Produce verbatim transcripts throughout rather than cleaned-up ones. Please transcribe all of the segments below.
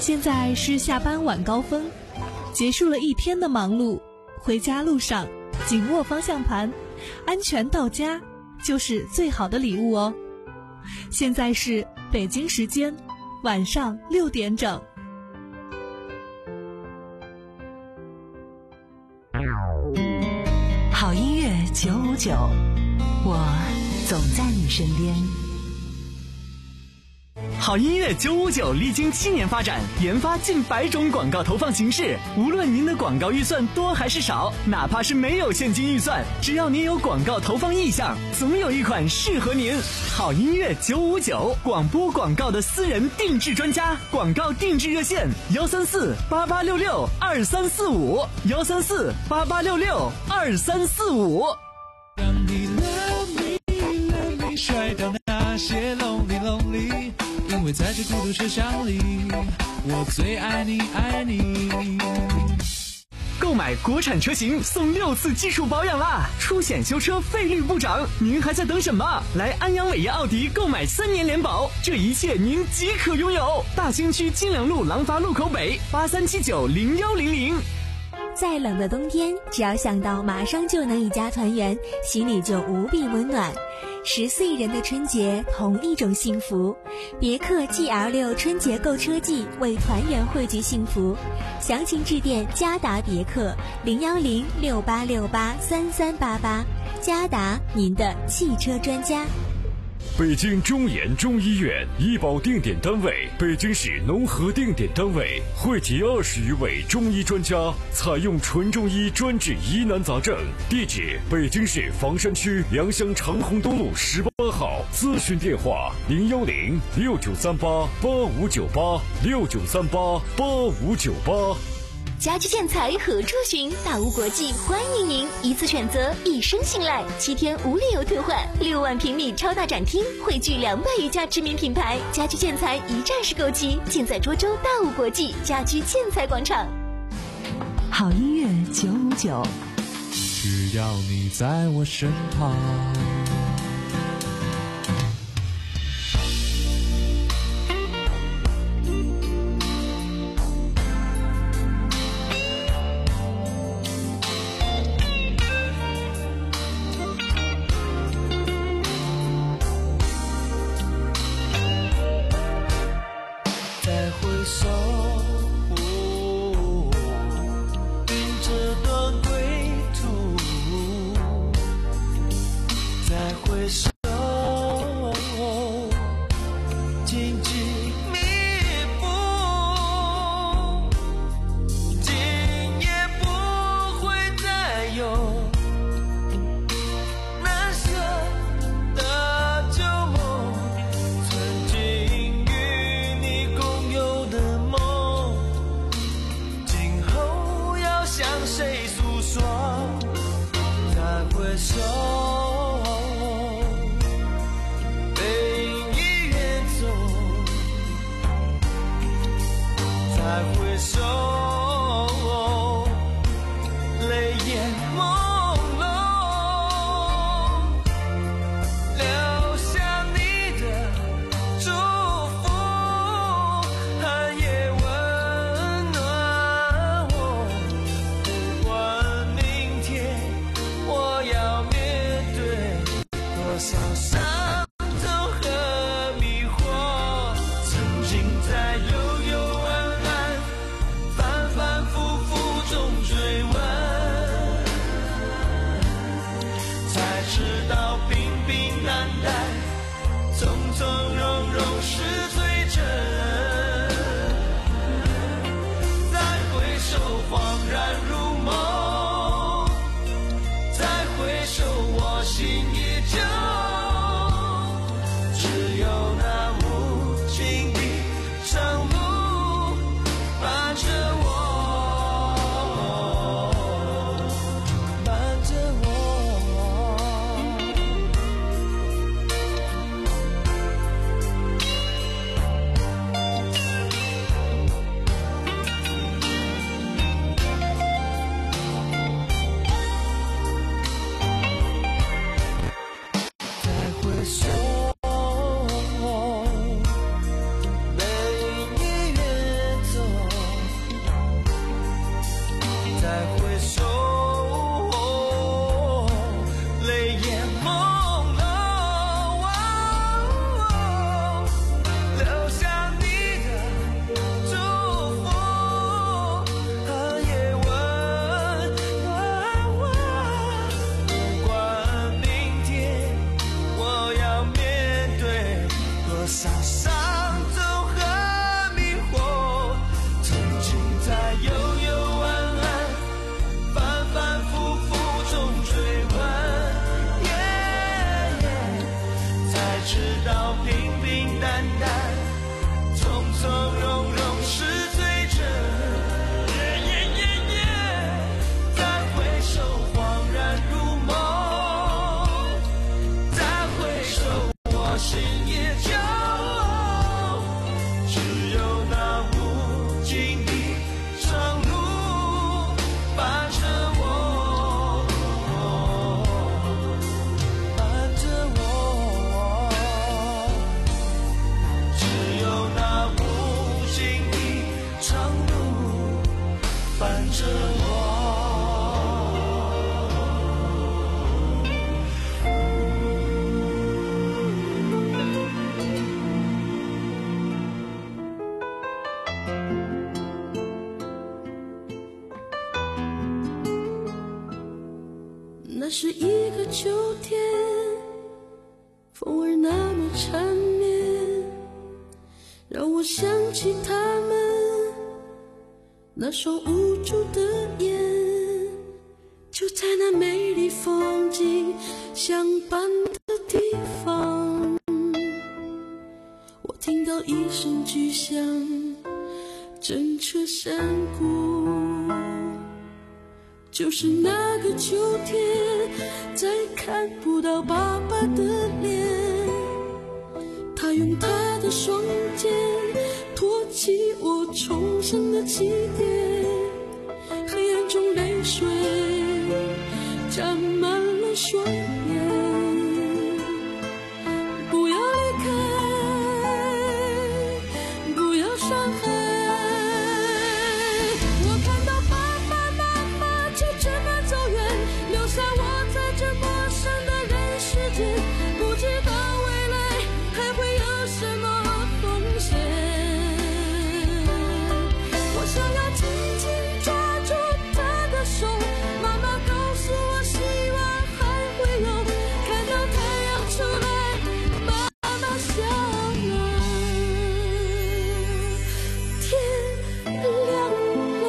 现在是下班晚高峰，结束了一天的忙碌，回家路上紧握方向盘，安全到家就是最好的礼物哦。现在是北京时间晚上六点整。 好音乐九五九，我总在你身边。 好音乐九五九历经七年发展，研发近百种广告投放形式。无论您的广告预算多还是少，哪怕是没有现金预算，只要您有广告投放意向，总有一款适合您。好音乐九五九，广播广告的私人定制专家，广告定制热线幺三四八八六六二三四五幺三四八八六六二三四五。 让你 love me love me 甩掉那些 lonely lonely，因为在这孤独车厢里，我最爱你爱你。 购买国产车型送六次技术保养啦，出险修车费率不涨，您还在等什么？来安阳伟业奥迪购买三年联保，这一切您即可拥有。大兴区金良路廊坊路口北八三七九零幺零零。 再冷的冬天，只要想到马上就能一家团圆，心里就无比温暖。十四亿人的春节，同一种幸福。别克 G L 六 春节购车季，为团圆汇聚幸福。详情致电嘉达别克零幺零六八六八三三八八。嘉达，您的汽车专家。 北京中研中医院医保定点单位，北京市农合定点单位，汇集二十余位中医专家，采用纯中医专治疑难杂症。地址：北京市房山区良乡长虹东路十八号。咨询电话：零幺零六九三八八五九八六九三八八五九八。 家居建材何处寻？大屋国际欢迎您，一次选择，一生信赖，七天无理由退换，六万平米超大展厅，汇聚两百余家知名品牌，家居建材一站式购齐，尽在涿州大屋国际家居建材广场。 好音乐九五九， 只要你在我身旁。 曾经与你共有的梦。 是一个秋天，风儿那么缠绵，让我想起他们那双无助的眼。就在那美丽风景相伴的地方，我听到一声巨响，震彻山谷。就是那个秋天，再看不到爸爸的脸，他用他的双肩托起我重生的起点，黑暗中泪水沾满了双眼。不要离开，不要伤害，我看到爸爸妈妈就这么走远，留下我在这陌生的人世间，不知道未来还会有什么风险。我想要紧紧抓住他的手，妈妈告诉我希望还会有，看到太阳出来，妈妈笑了，天亮了。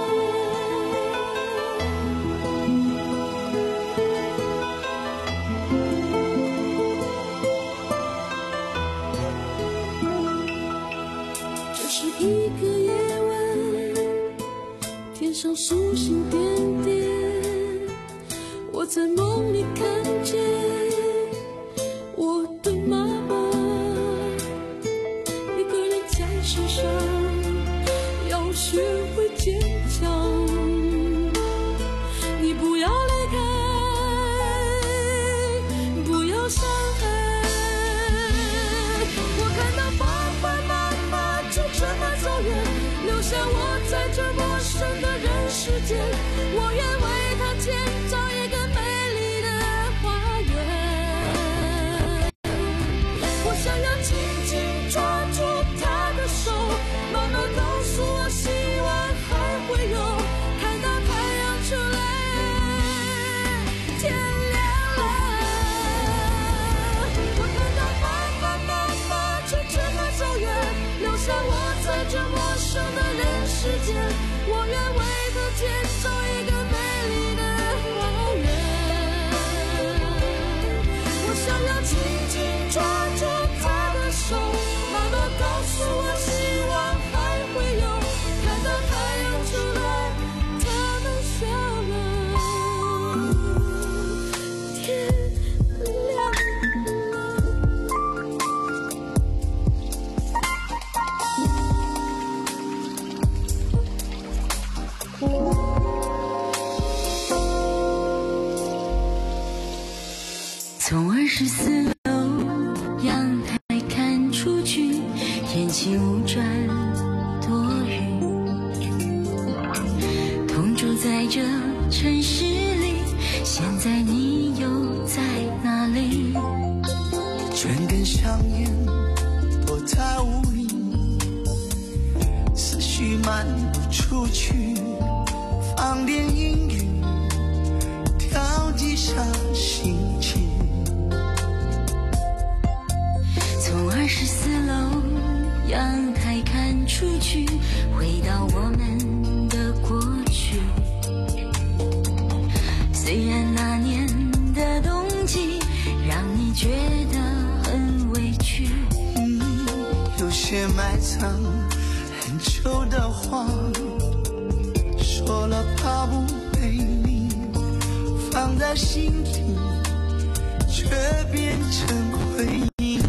这是一个夜晚，天上星星点点，我在梦里看见我的妈妈，一个人在世上要学会坚强。你不要离开，不要伤害，我看到爸爸妈妈就这么走远，留下我在这陌生的人世间，我愿为他建造一个美丽的花园。我想要紧紧抓住他的手，妈妈告诉我希望还会有，看到太阳出来，天亮了。我看到爸爸妈妈就这么走远，留下我在这陌生的人世间，我愿为他建造一个美丽的花园。我想要紧紧抓住他的手，妈妈告诉我希望还会有，看到太阳出来，他们笑了，天亮从二十四楼阳台看出去，天气无转多云。同住在这城市里，现在你又在哪里？ 卷根香烟躲在屋里，思绪漫不出去，放点音乐调剂下心情。 从二十四楼阳台看出去，回到我们的过去。虽然那年的冬季让你觉得很委屈， 嗯，有些埋藏很久的话，说了怕不被你放在心底，却变成回忆。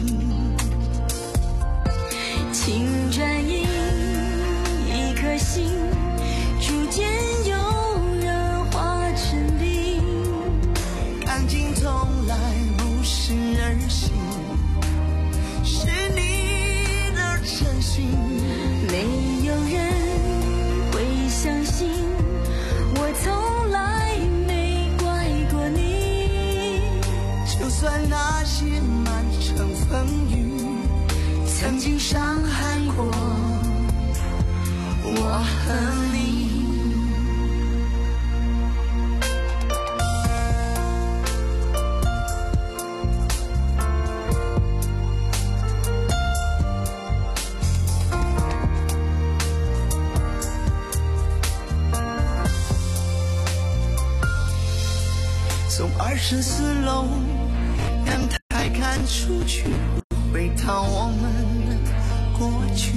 请转移一颗心，逐渐有人化成冰。 感情从来不是儿戏，是你的真心。 没有人会相信，我从来没怪过你。 就算那些满城风雨曾经伤害过我和你。 十四楼阳台看出去，回到我们的过去。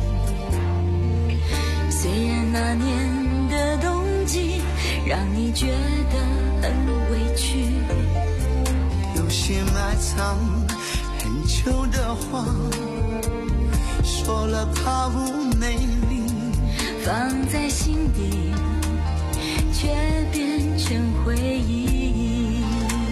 虽然那年的冬季让你觉得很委屈， 有些埋藏很久的话，说了怕不美丽， 放在心底却变成回忆。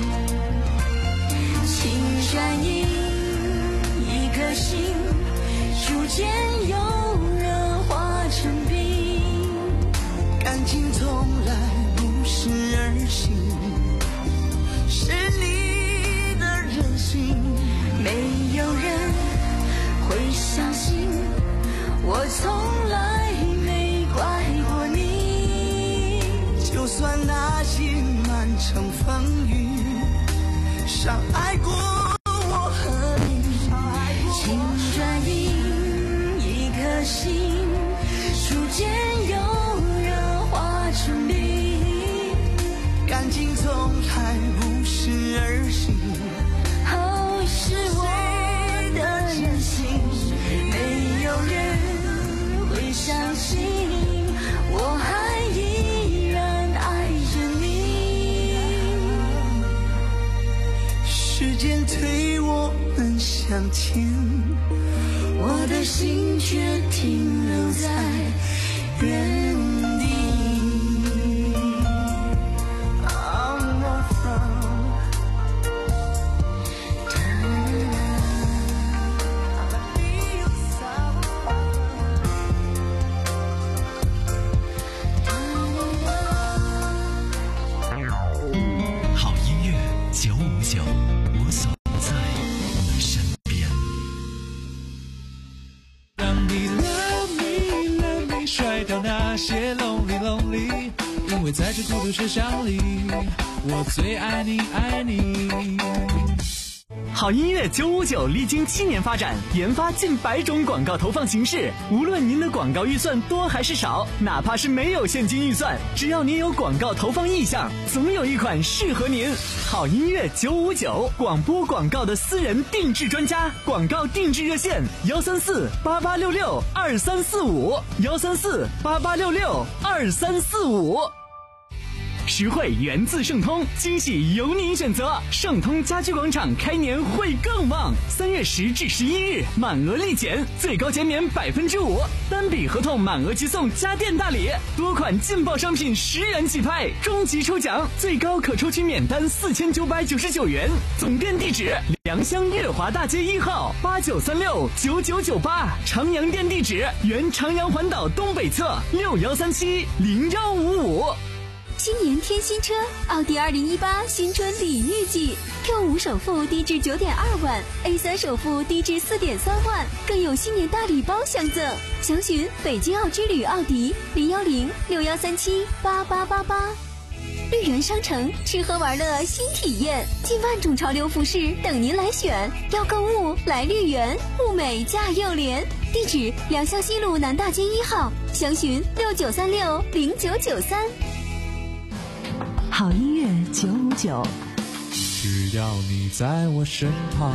情转移一颗心，逐渐由热化成冰， 感情从来不是儿戏，是你的任性。 没有人会相信我从来没怪过你， 就算那些满城风雨，伤害过我和你。 情转移一颗心，逐渐由热化成冰， 感情从来不是儿戏， 哦，是我的任性。没有人会相信我还依然爱着你。 时间推我们向前， 我的心却停留在原地。 好音乐九五九，我所在你身边。 让你 love me love me 甩掉那些 lonely lonely， 因为在这孤独车厢里，我最爱你爱你。 好音乐九五九历经七年发展，研发近百种广告投放形式。无论您的广告预算多还是少，哪怕是没有现金预算，只要您有广告投放意向，总有一款适合您。好音乐九五九，广播广告的私人定制专家，广告定制热线：幺三四八八六六二三四五，幺三四八八六六二三四五。实惠源自盛通，惊喜由您选择。盛通家居广场开年会更旺，三月十至十一日满额立减，最高减免百分之五，单笔合同满额即送家电大礼，多款劲爆商品十元起拍，终极抽奖最高可抽取免单四千九百九十九元。总店地址：良乡月华大街一号八九三六九九九八，长阳店地址：原长阳环岛东北侧六幺三七零幺五五。 新年添新车，奥迪二零一八新春礼遇季 ，Q 五首付低至九点二万 ，A 三首付低至四点三万，更有新年大礼包相赠。详询北京奥之旅奥迪零幺零六幺三七八八八八。绿园商城，吃喝玩乐新体验，近万种潮流服饰等您来选。要购物来绿园，物美价又廉。地址：良乡西路南大街一号，详询六九三六零九九三。 好音乐九五九， 只要你在我身旁。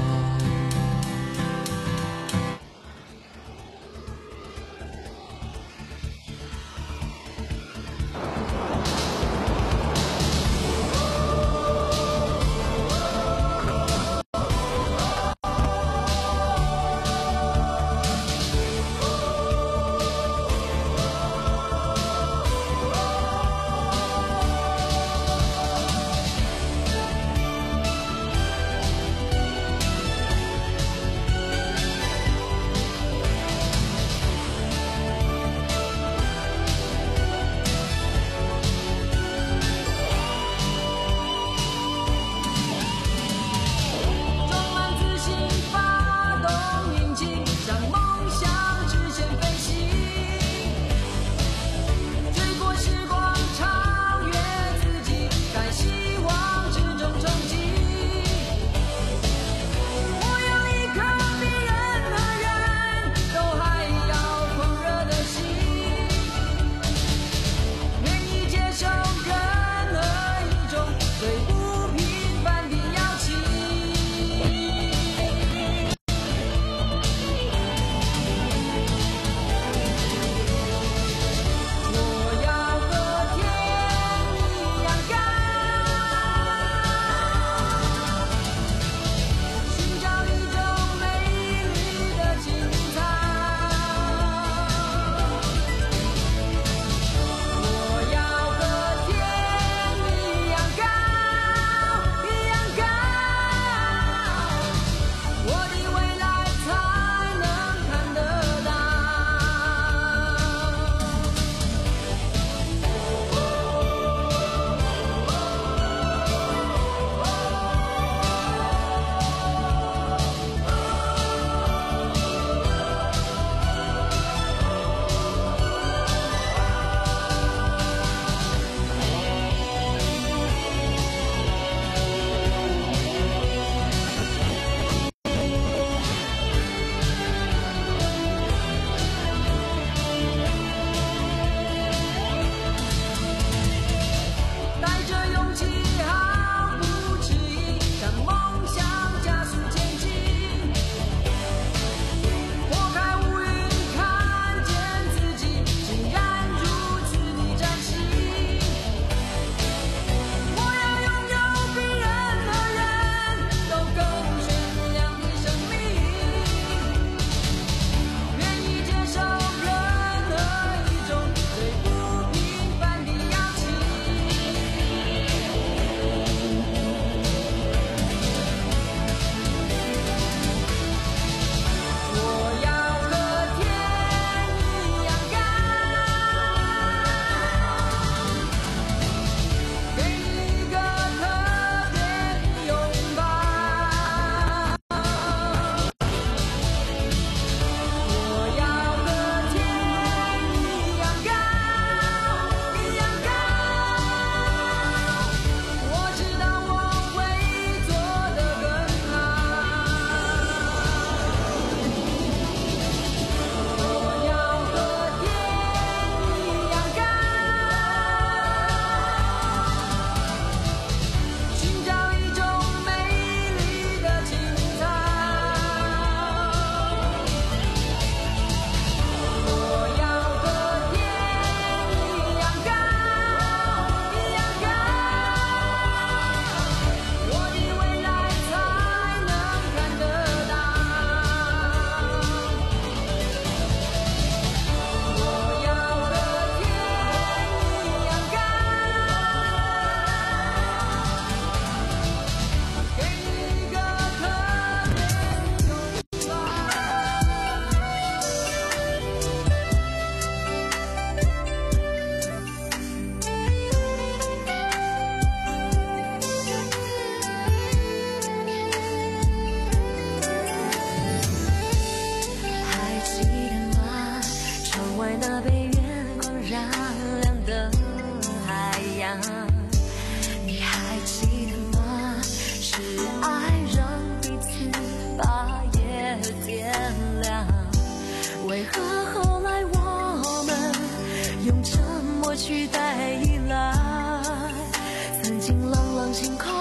那被月光染亮的海洋，你还记得吗？是爱让彼此把夜点亮，为何后来我们用沉默取代依赖？曾经朗朗星空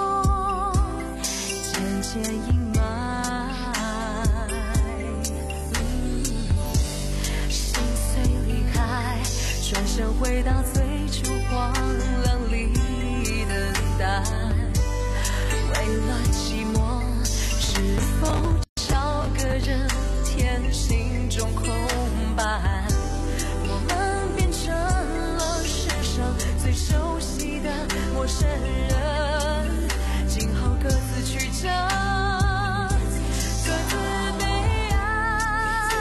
渐渐阴霾，嗯，心碎离开，转身回到最初荒凉里等待。为了寂寞，是否找个人填心中空白？我们变成了世上最熟悉的陌生人，今后各自去找，各自悲哀。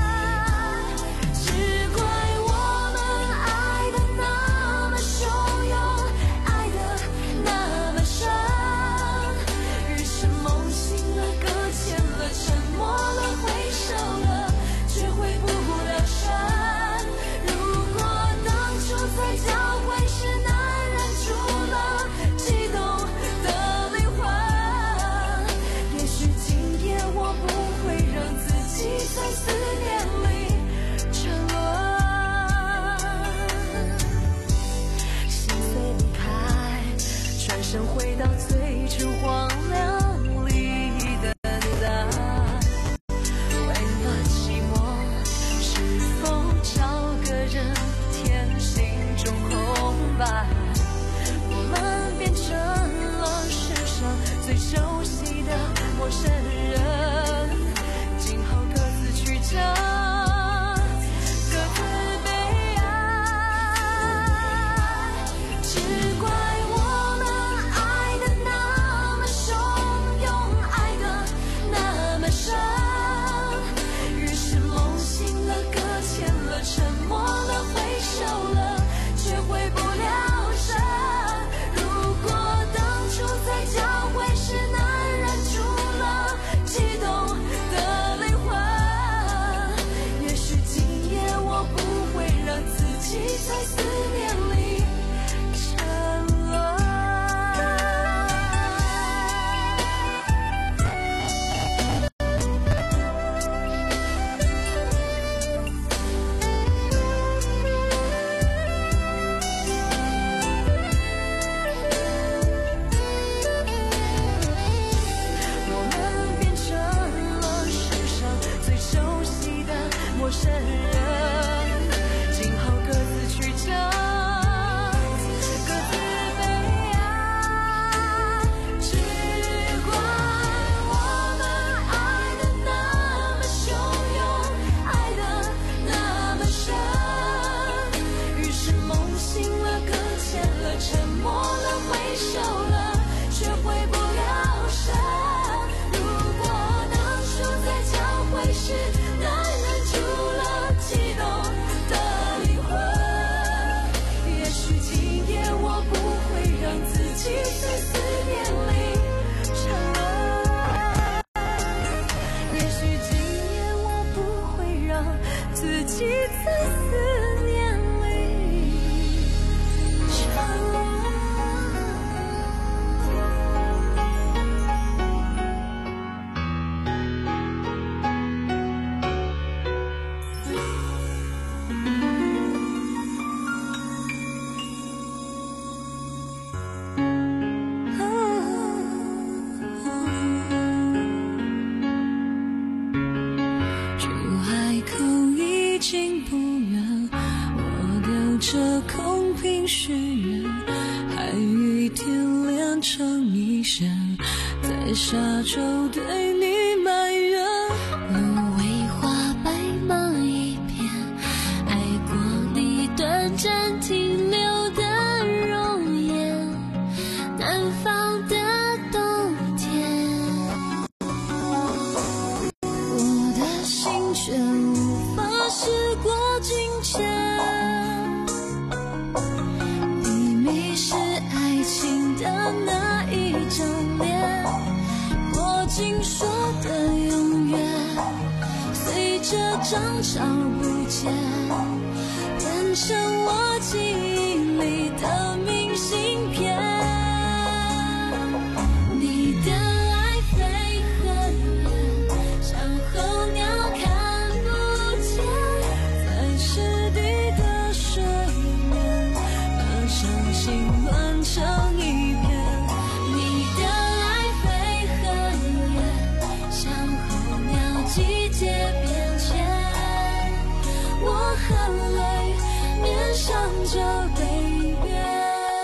只怪我们爱的那么汹涌，爱的那么深，日深梦醒了，搁浅了，沉默了，回首了，却回不了神。如果当初才交会时难忍住了激动的灵魂，也许今夜我不会让自己在思念里沉沦。心碎离开，转身回到最初荒凉里等待。为了寂寞，是否找个人填心中空白？我们变成了世上最熟悉的陌生人，今后各自去找，各自悲哀。只怪我们爱的那么汹涌，爱的那么深，日深梦醒了，搁浅了，沉默了，回首了，却回不了神。如果当初在交会时难忍住了激动的灵魂，也许今夜我不会让自己在思念里沉沦。我们变成了世上最熟悉的陌生人，今后各自去找，各自悲哀。只怪我们爱的那么汹涌，爱的那么深，于是梦醒了，搁浅了，沉默了，回首了，却回不了神。如果当初在交会时难忍住了激动的灵魂，也许今夜我不会让自己在思念里沉沦。也许今夜我不会让自己在思念里沉沦。距海口已经不远，我丢着空瓶许愿，海与天连成一线，在沙洲对你埋怨。 芦苇花白茫一片，爱过你短暂停留的容颜，南方的冬天，我的心却无法时过境迁。你迷失爱情的那一张脸，过境说的永远，随着涨潮不见，变成我记忆里的明信片。你的爱飞很远，像候鸟看不见，在湿地的水面，把伤心乱成一片。你的爱飞很远，像候鸟季节变迁，我含泪面向着北边。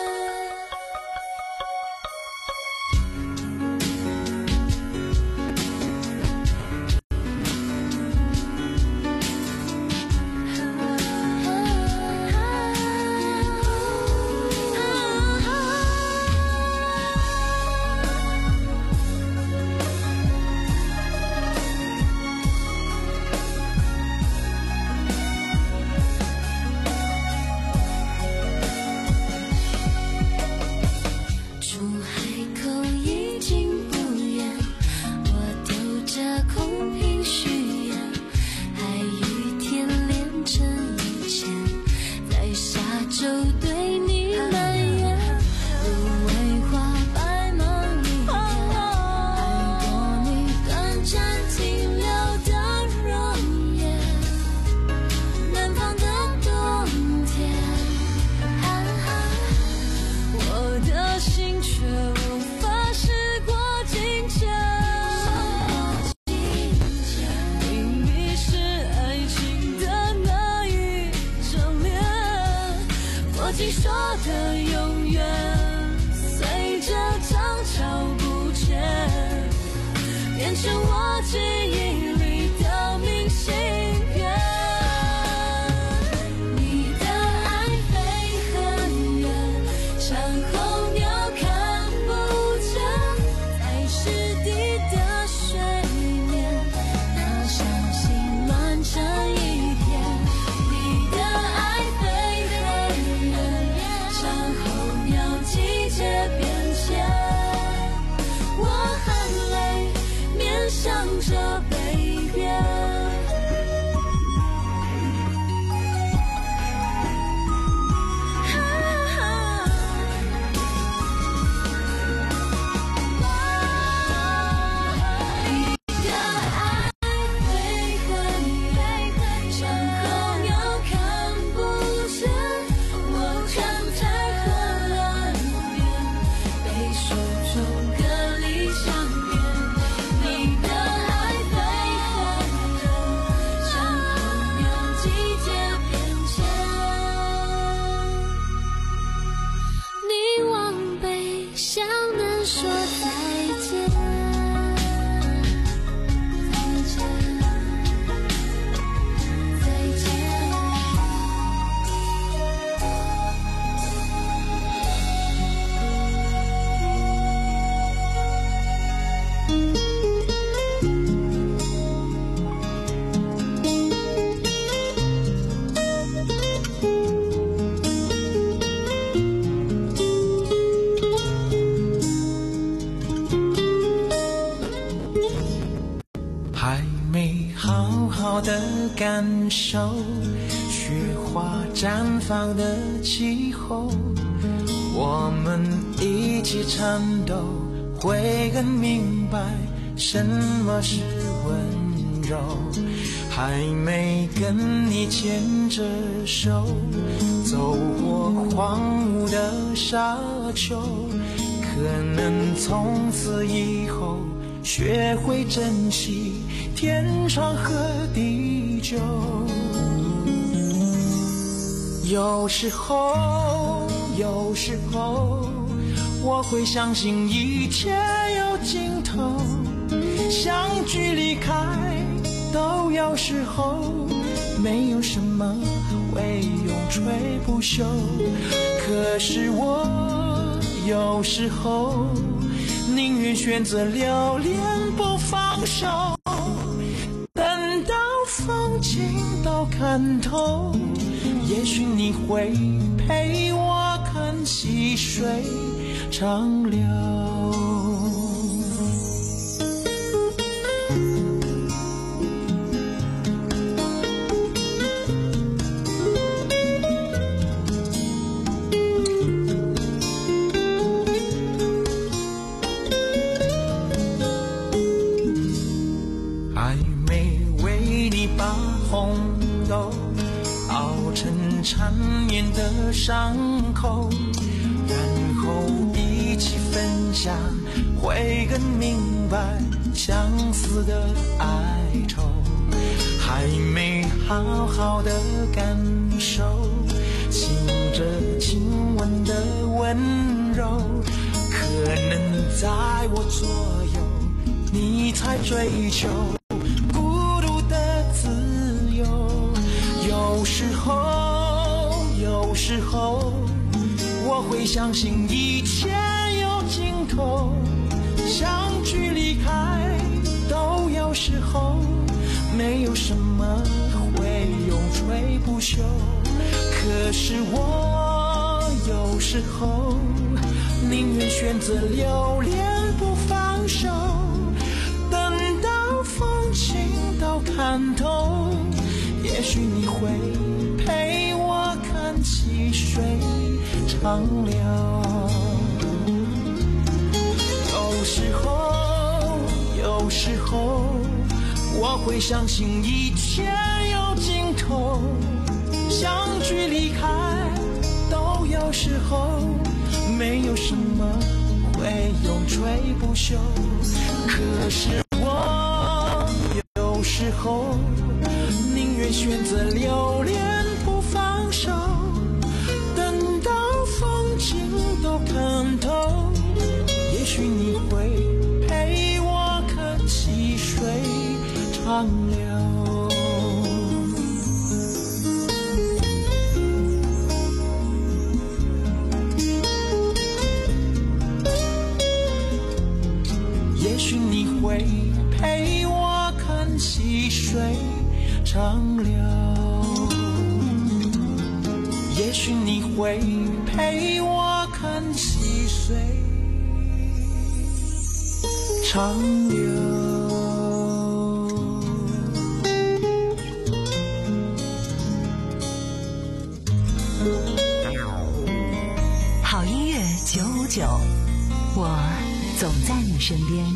感受雪花绽放的气候，我们一起颤抖，会更明白什么是温柔。还没跟你牵着手走过荒芜的沙丘，可能从此以后学会珍惜天长和地久。有时候有时候我会相信一切有尽头，相聚离开都有时候，没有什么会永垂不朽。可是我有时候宁愿选择留恋不放手，等到风景都看透，也许你会陪我看细水长流。 红豆，熬成缠绵的伤口，然后一起分享，会更明白相思的哀愁。还没好好的感受，醒着亲吻的温柔，可能在我左右，你才追求孤独的自由。有时候，有时候，我会相信一切有尽头，相聚离开都有时候，没有什么会永垂不朽。可是我有时候宁愿选择留恋不放手，等到风景都看透，也许你会陪我看细水长流。有时候，有时候我会相信一切有尽头，相聚离开都有时候，没有什么会永垂不朽。可是我有时候宁愿选择留恋不放手，等到风景都看透，也许你会陪我看细水长流。也许你会陪我看细水长流，也许你会陪我看细水长流。 好音乐九五九，我总在你身边。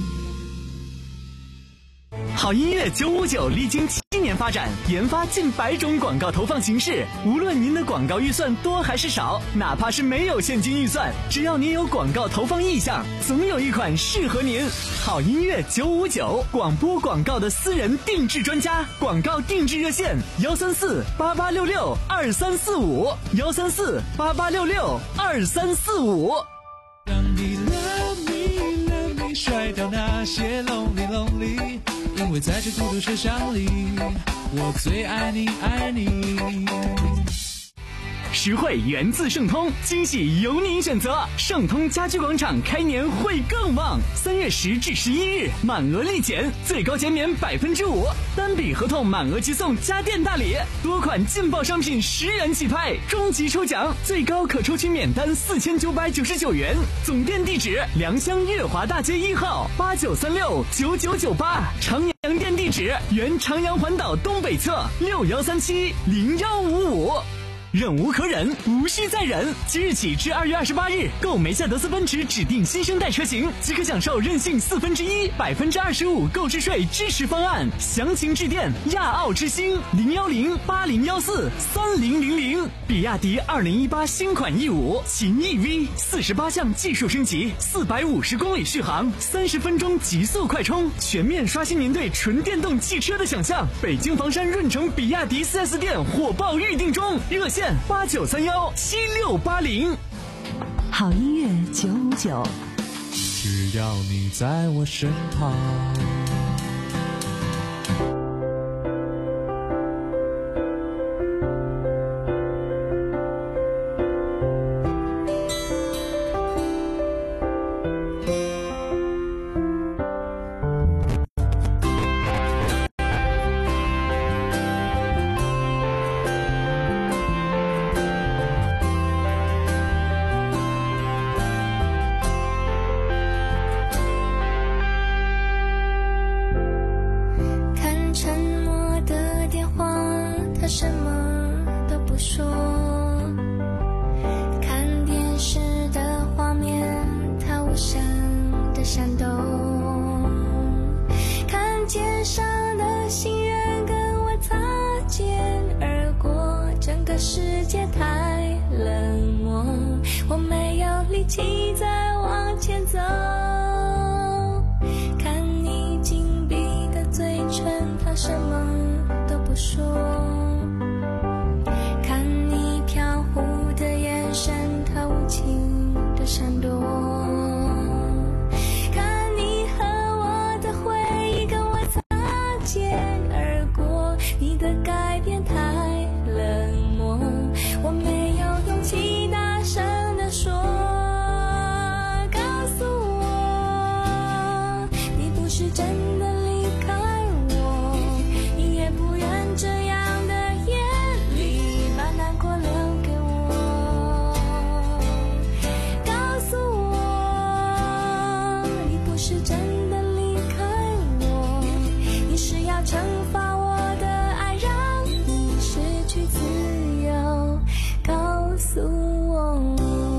好音乐九五九历经七年发展，研发近百种广告投放形式。无论您的广告预算多还是少，哪怕是没有现金预算，只要您有广告投放意向，总有一款适合您。好音乐九五九，广播广告的私人定制专家，广告定制热线：幺三四八八六六二三四五，幺三四八八六六二三四五。 让你 love me love me 甩掉那些 lonely lonely， 因为在这孤独车厢里，我最爱你爱你。 实惠源自盛通，惊喜由您选择。盛通家居广场开年会更旺，三月十至十一日满额立减，最高减免百分之五，单笔合同满额即送家电大礼，多款劲爆商品十元起拍，终极抽奖最高可抽取免单四千九百九十九元。总店地址：良乡月华大街一号八九三六九九九八，长阳店地址：原长阳环岛东北侧六幺三七零幺五五。忍无可忍，无需再忍。即日起至二月二十八日，购梅赛德斯奔驰指定新生代车型，即可享受任性四分之一、百分之二十五购置税支持方案。详情致电亚奥之星零幺零八零幺四三零零零。比亚迪二零一八新款 E 五 秦 E V， 四十八项技术升级，四百五十公里续航，三十分钟极速快充，全面刷新您对纯电动汽车的想象。北京房山润城比亚迪 四 S 店火爆预定中，热线八九三幺七六八零。 好音乐九五九， 只要你在我身旁。 世界太冷漠，我没有力气再往前走。看你紧闭的嘴唇，它什么都不说。看你飘忽的眼神，它无情的闪躲。看你和我的回忆跟我擦肩而过，你的改变太冷漠，我没有勇气大声地说。告诉我，你不是真的离开我，你也不愿这样的夜里把难过留给我。告诉我，你不是真的离开我，你是要惩罚我的爱，让你失去自由。告诉我。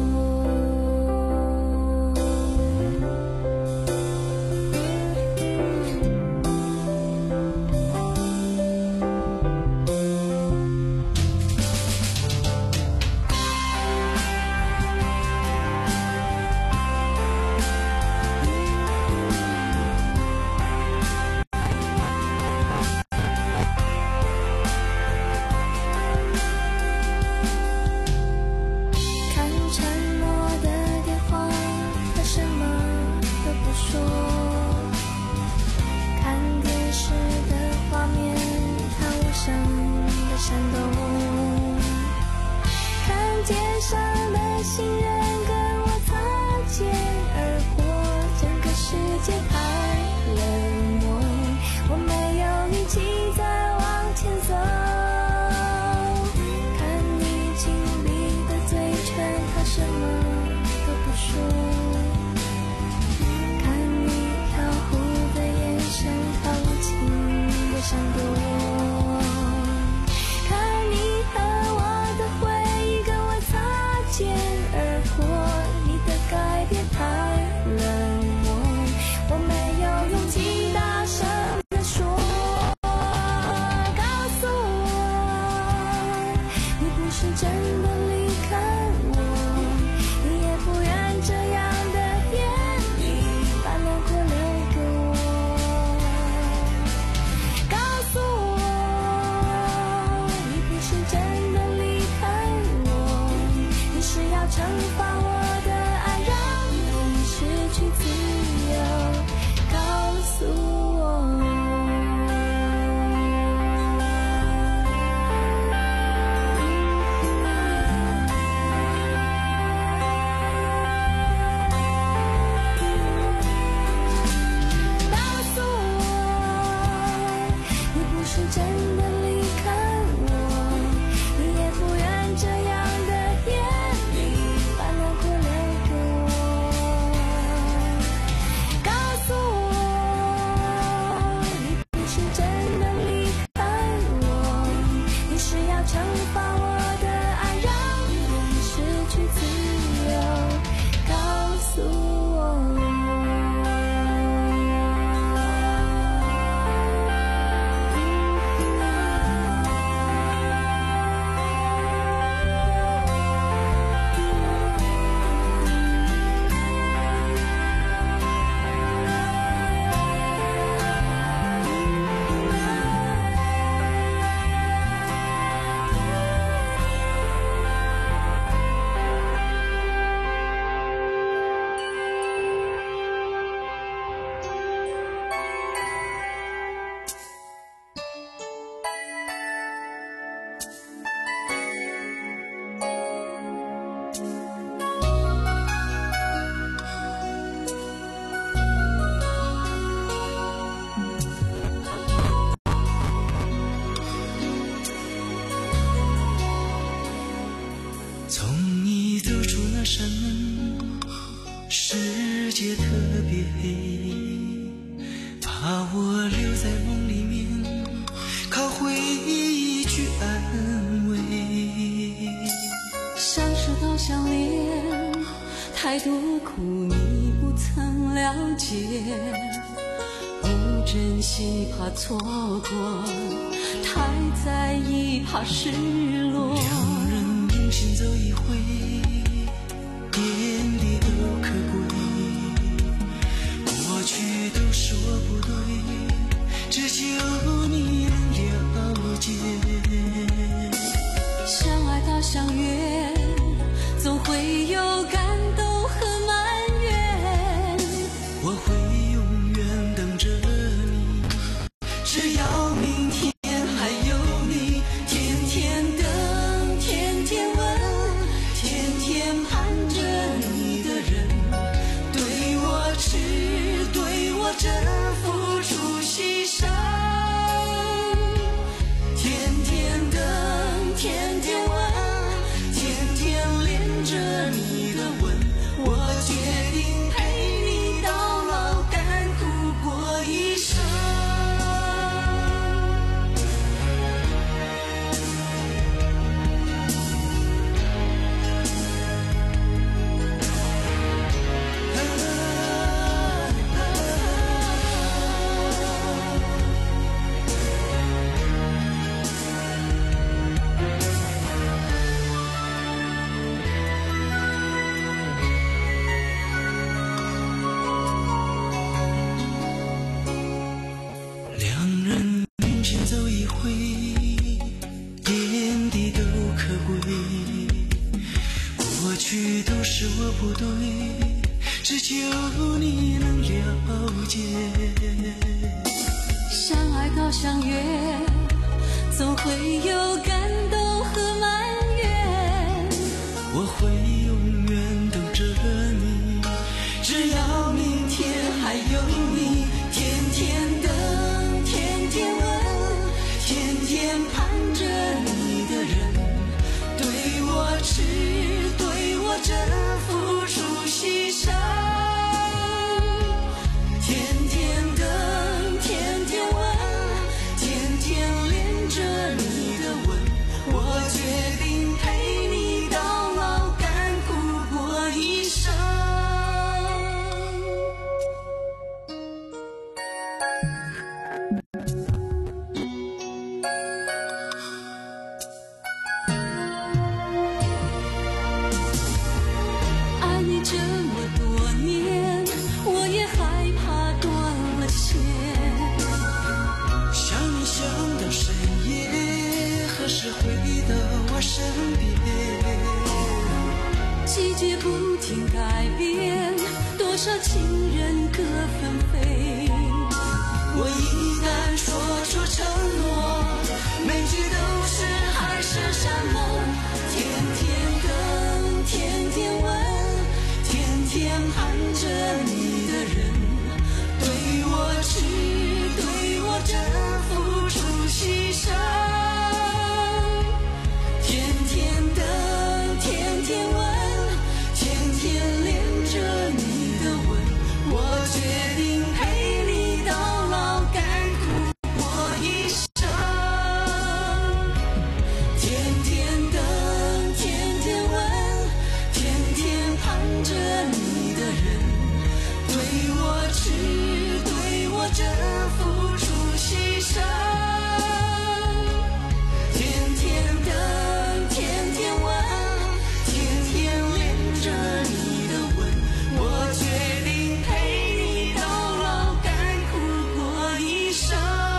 太多苦你不曾了解，不珍惜怕错过，太在意怕失落。 行走一回，点滴都可贵，过去都是我不对，只求你能了解。 相爱到相约，总会有感动和埋怨， 我会永远等着你，只要明天还有你，天天等，天天问，天天盼着你的人，对我痴，对我真，付出牺牲，天天等，天天问，天天恋着你的吻，我决定陪你到老，甘苦过一生。两人行走一回，点滴都可贵，过去都是我不对，只求你能了解。 相爱到相约，总会有感动和埋怨， 我会永远等着你，只要明天还有你，天天等，天天问，天天盼着你的人，对我痴，对我真，付出牺牲，天天等，天天问，天天恋着你的吻，我决定陪你到老，甘苦过一生。 爱你这么多年，我也害怕断了线， 想你想到深夜，何时回到我身边？ 季节不停改变，多少情人各纷飞， 我一旦说出承诺，每句都是海誓山盟，天天等，天天问，天天盼着你的人，对我痴，对我真，付出牺牲，天天等，天天问，天天恋着你的吻，我决定陪你到老，甘苦过一生，天天等，天天问，天天盼着你的人，对我痴，对我真，付出牺牲，天天等，天天问，天天恋着你的吻，我决定陪你到老，甘苦过一生。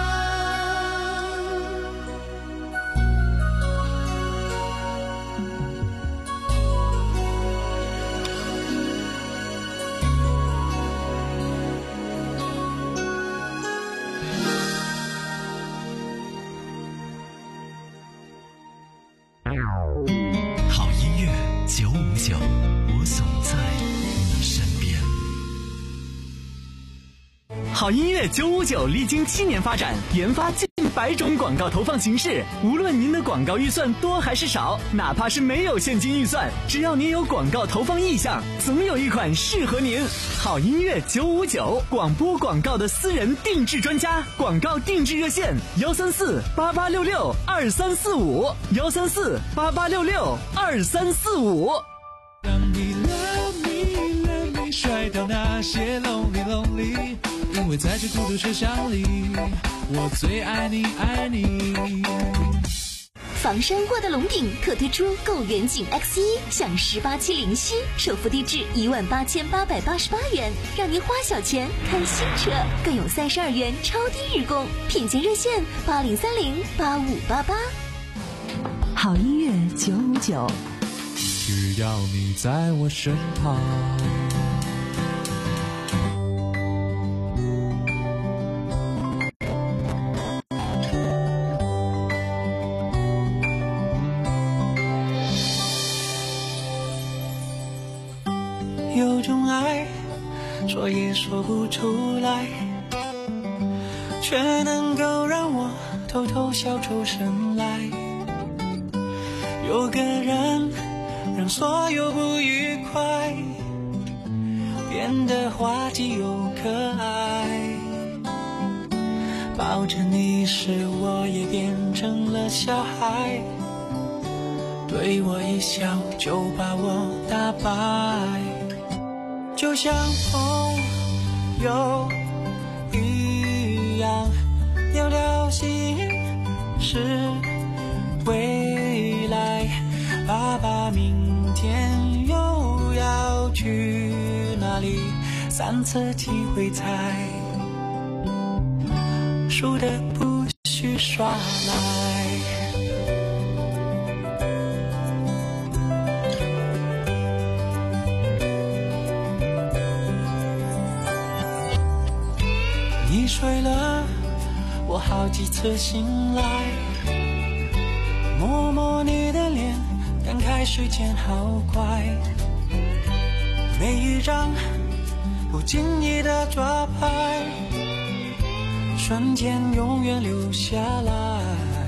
好音乐九五九，我总在你身边。 好音乐九五九历经七年发展，研发近百种广告投放形式。无论您的广告预算多还是少，哪怕是没有现金预算，只要您有广告投放意向，总有一款适合您。好音乐九五九，广播广告的私人定制专家，广告定制热线：幺三四八八六六二三四五，幺三四八八六六二三四五。 让你 love me let me 甩掉那些 lonely lonely， 因为在这孤独车厢里，我最爱你爱你。 房山沃德龙顶特推出购远景 X 一享十八期零息，首付低至一万八千八百八十八元，让您花小钱看新车，更有三十二元超低日供，品鉴热线八零三零八五八八。 好音乐九五九， 只要你在我身旁。 有种爱说也说不出来，却能够让我偷偷笑出声来。有个人让所有不愉快变得滑稽又可爱，抱着你时我也变成了小孩，对我一笑就把我打败。就像朋友一样，聊聊心事未来。爸爸明天又要去哪里？三次机会猜，输的不许耍赖。你睡了，我好几次醒来，摸摸你的脸，感慨时间好快，每一张不经意的抓拍，瞬间永远留下来。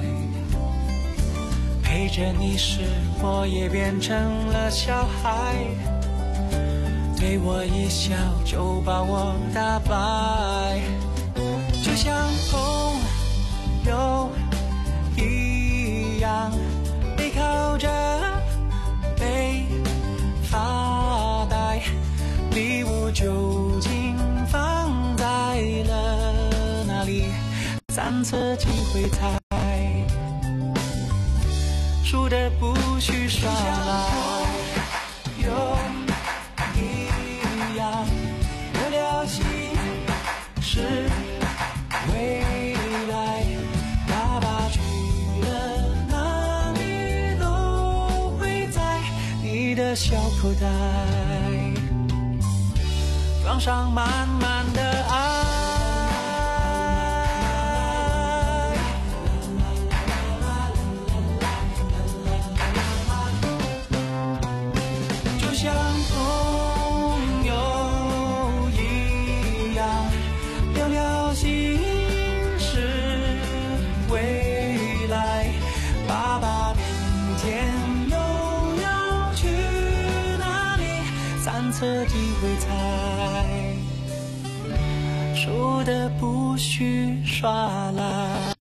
陪着你时，我也变成了小孩，对我一笑就把我打败。就像朋友一样，背靠着背发呆，礼物究竟放在了哪里？三次机会猜，输的不许耍赖。有一样，聊聊心事未来，爸爸去了哪里都会在你的小口袋装上满满的爱。就像朋友一样，聊聊心未来，爸爸明天又要去哪里？三次机会猜，输的不许耍赖。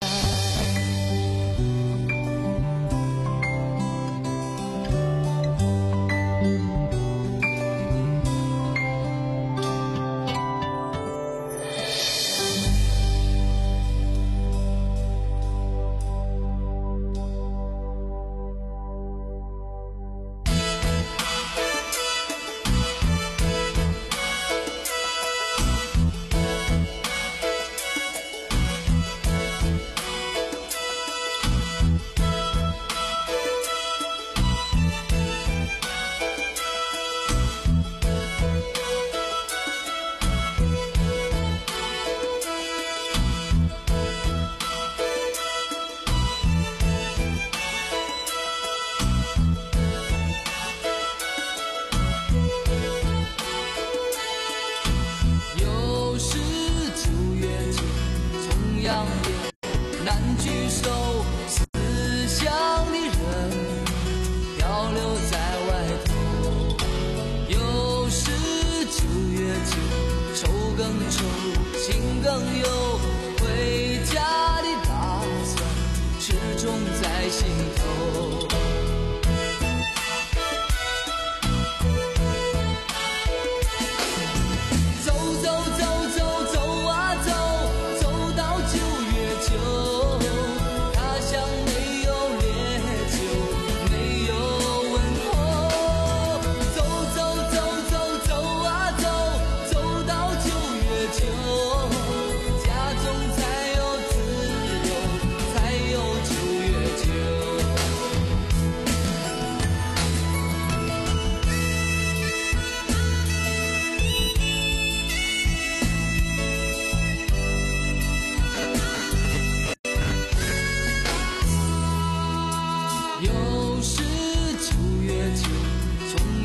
他乡没有脸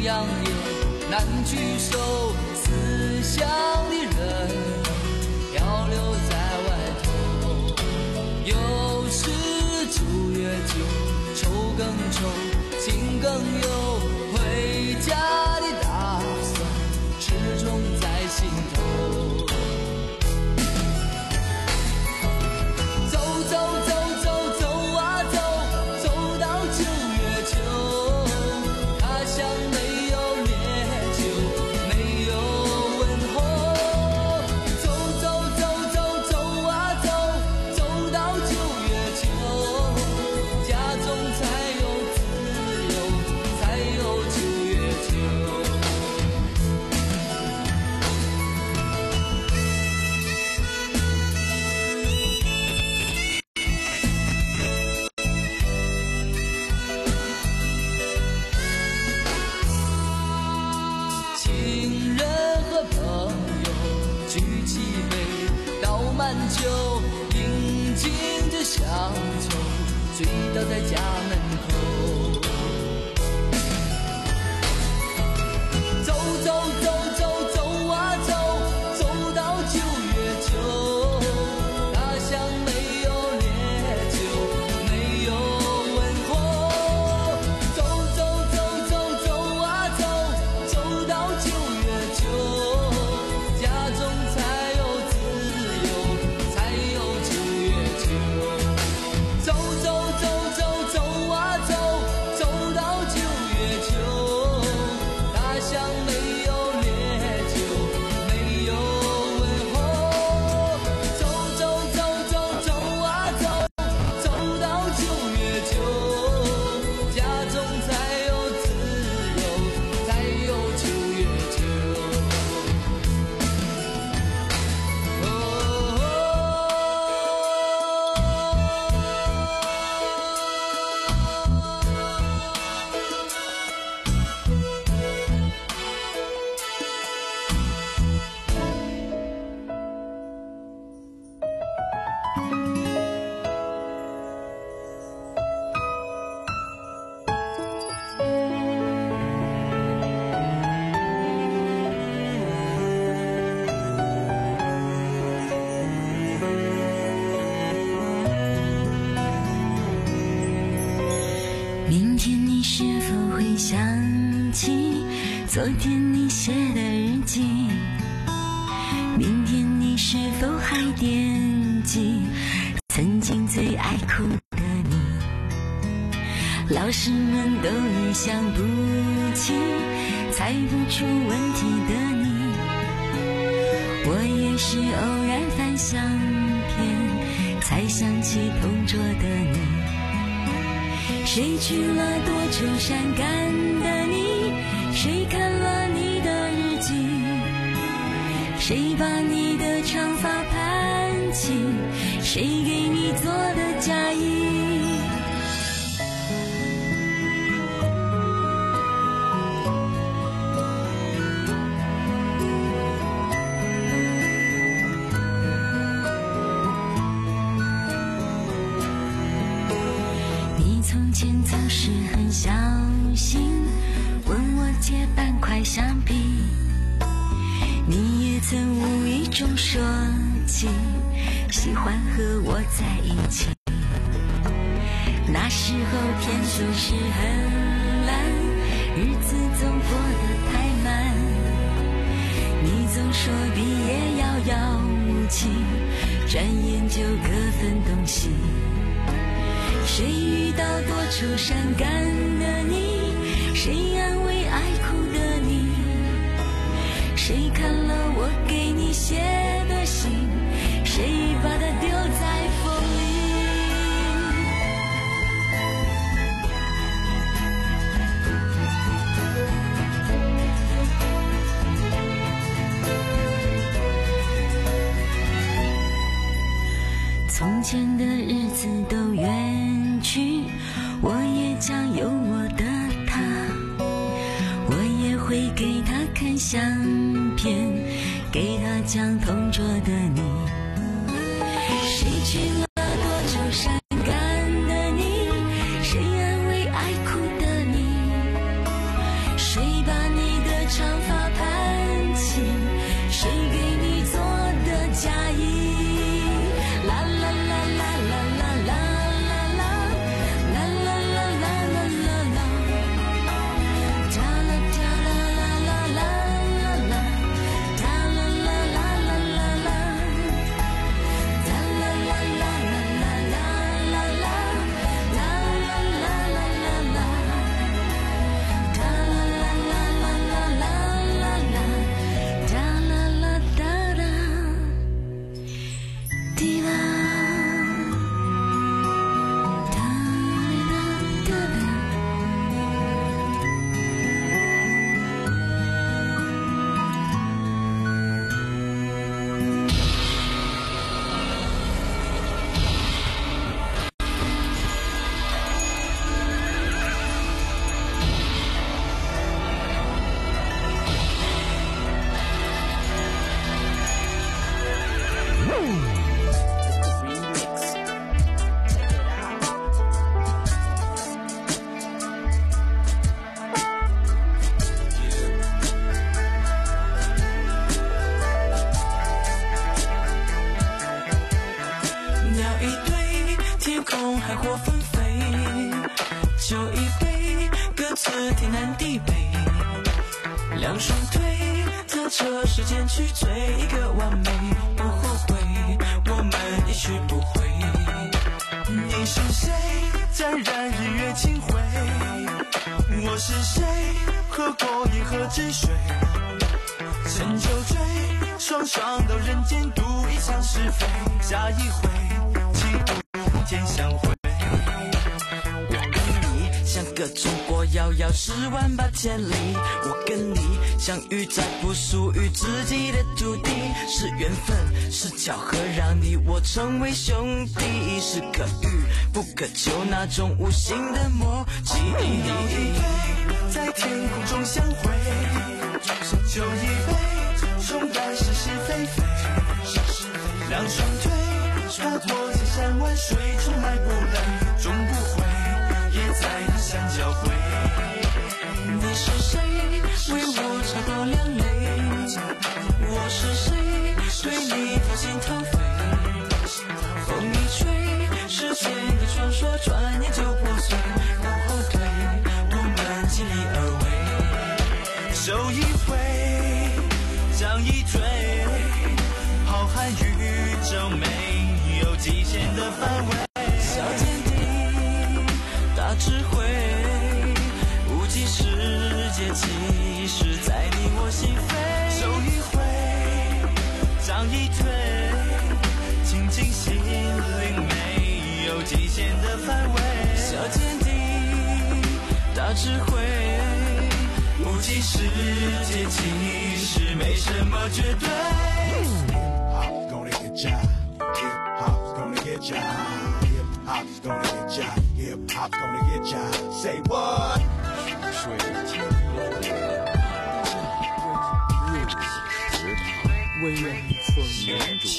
样也难聚首，思乡的人漂流在外头。有时酒越酒，愁更愁，情更忧，回家的打算始终在心头。走走走走走啊走，走到九月秋，他乡没有烈酒，没有问候。走走走走走啊走，走到九月秋，家中才有自由，才有九月秋。情人和朋友举起杯，倒满酒，饮尽这乡愁，醉倒在家门口。走走走走走啊走，走到九月秋，他乡没有烈酒，没有问候。走走走走走啊走，走到九月秋，家中才有自由，才有九月秋。走走走走走啊走，走到九月秋，他乡没有烈酒，没有问候。走走走走走啊走，走到九月秋，家中才有自由，才有九月秋。 明天你是否会想起昨天你写的日记？明天你是否还惦记曾经最爱哭的你？老师们都已想不起猜不出问题的你，我也是偶然翻相片才想起同桌的你。谁去了多愁善感的你？谁看了你的日记？谁把你的长发盘起？谁给你做的嫁衣？你从前总是很小心问我借半块橡皮，你也曾无意中说起喜欢和我在一起。那时候天总是很蓝，日子总过得太慢，你总说毕业遥遥无期，转眼就各分东西。谁遇到多愁善感的你？谁安慰爱哭的你？谁看了我给你写的信？谁把它丢在风里？从前的日子都远去，我也将有我的他，我也会给他看相片，给他讲同桌的你。谁去了多愁善感的你？谁安慰爱哭的你？谁把酒一杯，各自天南地北，两双腿在这世间去追一个完美，不后悔，我们一去不回。你是谁，沾染日月清辉？我是谁，喝过一河之水？趁酒醉，双双到人间赌一场是非，下一回，岂不天相会？我跟你像个中国遥遥十万八千里，我跟你相遇在不属于自己的土地，是缘分，是巧合，让你我成为兄弟，是可遇不可求那种无形的默契。在天空中相会，酒一杯，冲淡是是非非，两双腿踏过千山万水，从来不累，终不悔，也在那山交汇。你是谁，为我擦过两泪？我是谁，对你掏心掏肺？风一吹，世间的传说转眼就破碎，不后退，我们尽力而为。手一挥，将一推，浩瀚宇宙没有极限的范围，小天地大智慧，无极世界其实在你我心扉。手一挥，将一推，倾尽心灵没有极限的范围，小天地大智慧，无极世界其实没什么绝对。Hip-hop's gonna get ya, hip-hop's gonna get ya, hip-hop's gonna get ya, hip-hop's gonna get ya. Say what? 水晶楼日食堂，微风民主。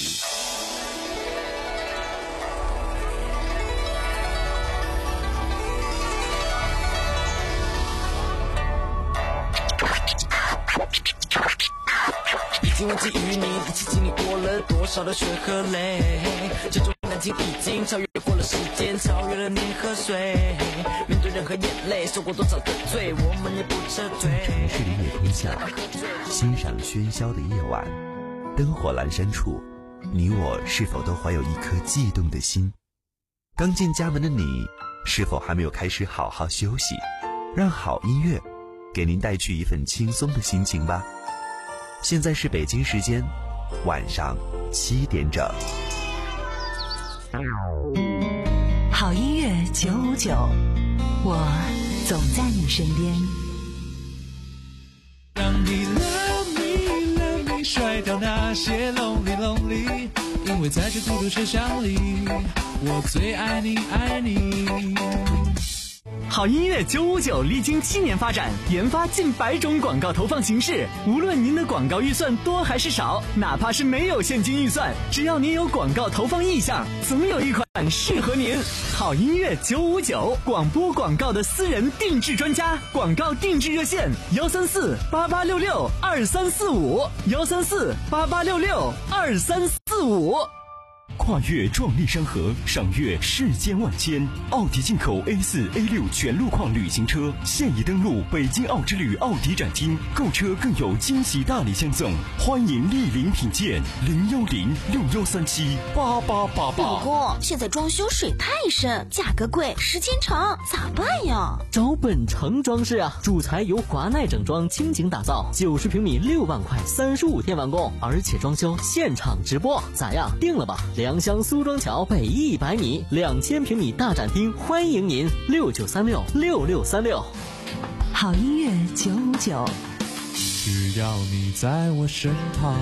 已经忘记与你一起经历过了多少的血和泪，这种感情已经超越过了时间，超越了年和岁。面对任何眼泪，受过多少的罪，我们也不撤退。 城市里夜天下，欣赏喧嚣的夜晚，灯火阑珊处，你我是否都怀有一颗悸动的心？刚进家门的你，是否还没有开始好好休息？让好音乐给您带去一份轻松的心情吧。现在是北京时间晚上七点整。 好音乐九五九，我总在你身边。 让你 love me love me 甩掉那些 lonely lonely， 因为在这孤独车厢里，我最爱你爱你。 好音乐九五九历经七年发展，研发近百种广告投放形式。无论您的广告预算多还是少，哪怕是没有现金预算，只要您有广告投放意向，总有一款适合您。好音乐九五九，广播广告的私人定制专家，广告定制热线：幺三四八八六六二三四五，幺三四八八六六二三四五。 跨越壮丽山河，赏阅世间万千。奥迪进口 A 四 A 六 全路况旅行车现已登陆北京奥之旅奥迪展厅，购车更有惊喜大礼相送，欢迎莅临品鉴。零幺零六幺三七八八八八。 老公，现在装修水太深，价格贵，时间长，咋办呀？ 找本城装饰啊，主材由华奈整装倾情打造，九十平米六万块，三十五天完工，而且装修现场直播，咋样？定了吧？良乡苏庄桥北一百米，两千平米大展厅，欢迎您六九三六六六三六。 好音乐九五九， 只要你在我身旁。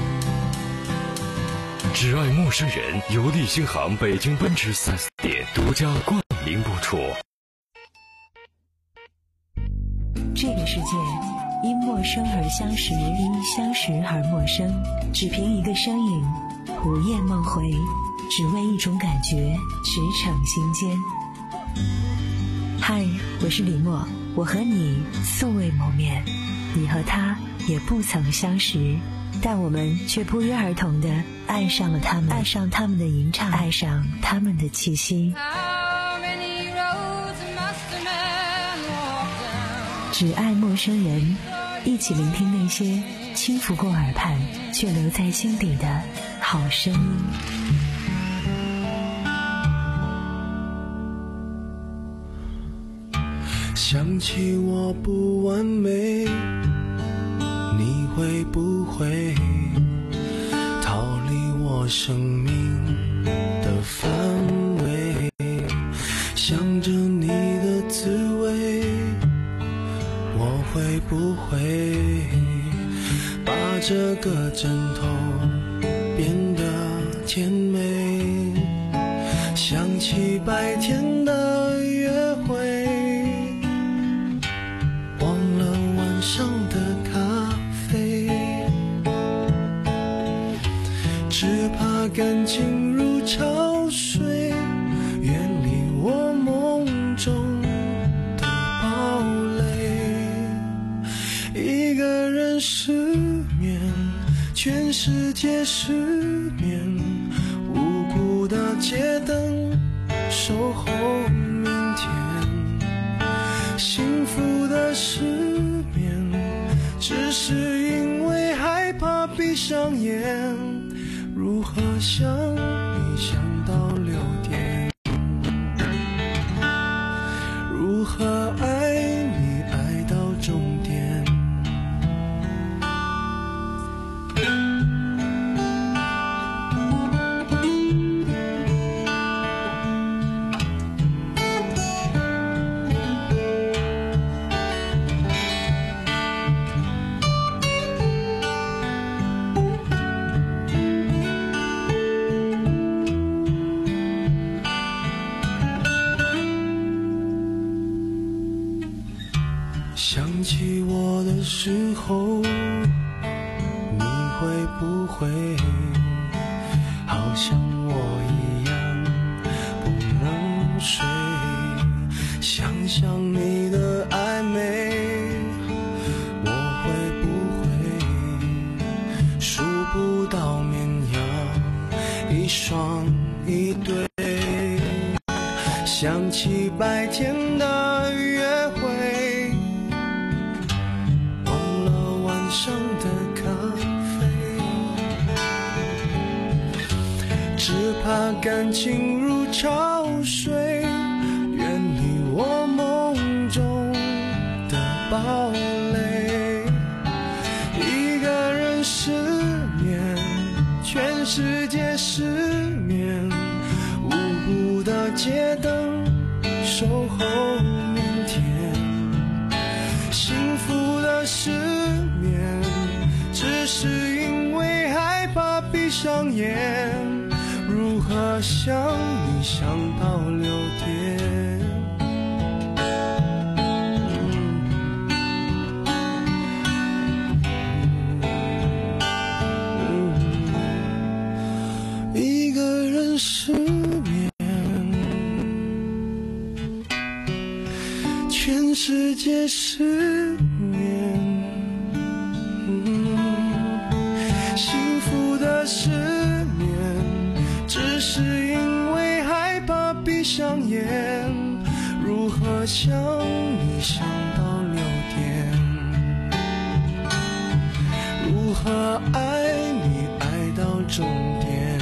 只爱陌生人，由利星行北京奔驰 四 S 店独家冠名播出。 这个世界因陌生而相识，因相识而陌生，只凭一个身影，午夜梦回，只为一种感觉，驰骋心间。嗨，我是李默，我和你素未谋面，你和他也不曾相识，但我们却不约而同地爱上了他们，爱上他们的吟唱，爱上他们的气息。 只爱陌生人，一起聆听那些轻拂过耳畔却留在心底的好声音。 想起我不完美，你会不会逃离我生命的范围？想着你的滋味，我会不会把这个枕头变得甜美？想起白天的约会，上的咖啡，只怕感情如潮水，远离我梦中的堡垒。一个人失眠，全世界失眠，无辜的街灯守候明天，幸福的失眠只是因为害怕闭上眼，如何想你想到六点，如何爱你爱到终点。想起我的时候，你会不会好像我一样不能睡？想想你的暧昧，我会不会数不到绵羊一双一对？想起白天的约会，上的咖啡，只怕感情如潮水，远离我梦中的堡垒。一个人失眠，全世界失眠，无辜的街灯守候明天，幸福的失眠只是因为害怕闭上眼，如何想你想到六点。一个人失眠，全世界失眠，幸福的失眠只是因为害怕闭上眼，如何想你想到六点，如何爱你爱到终点，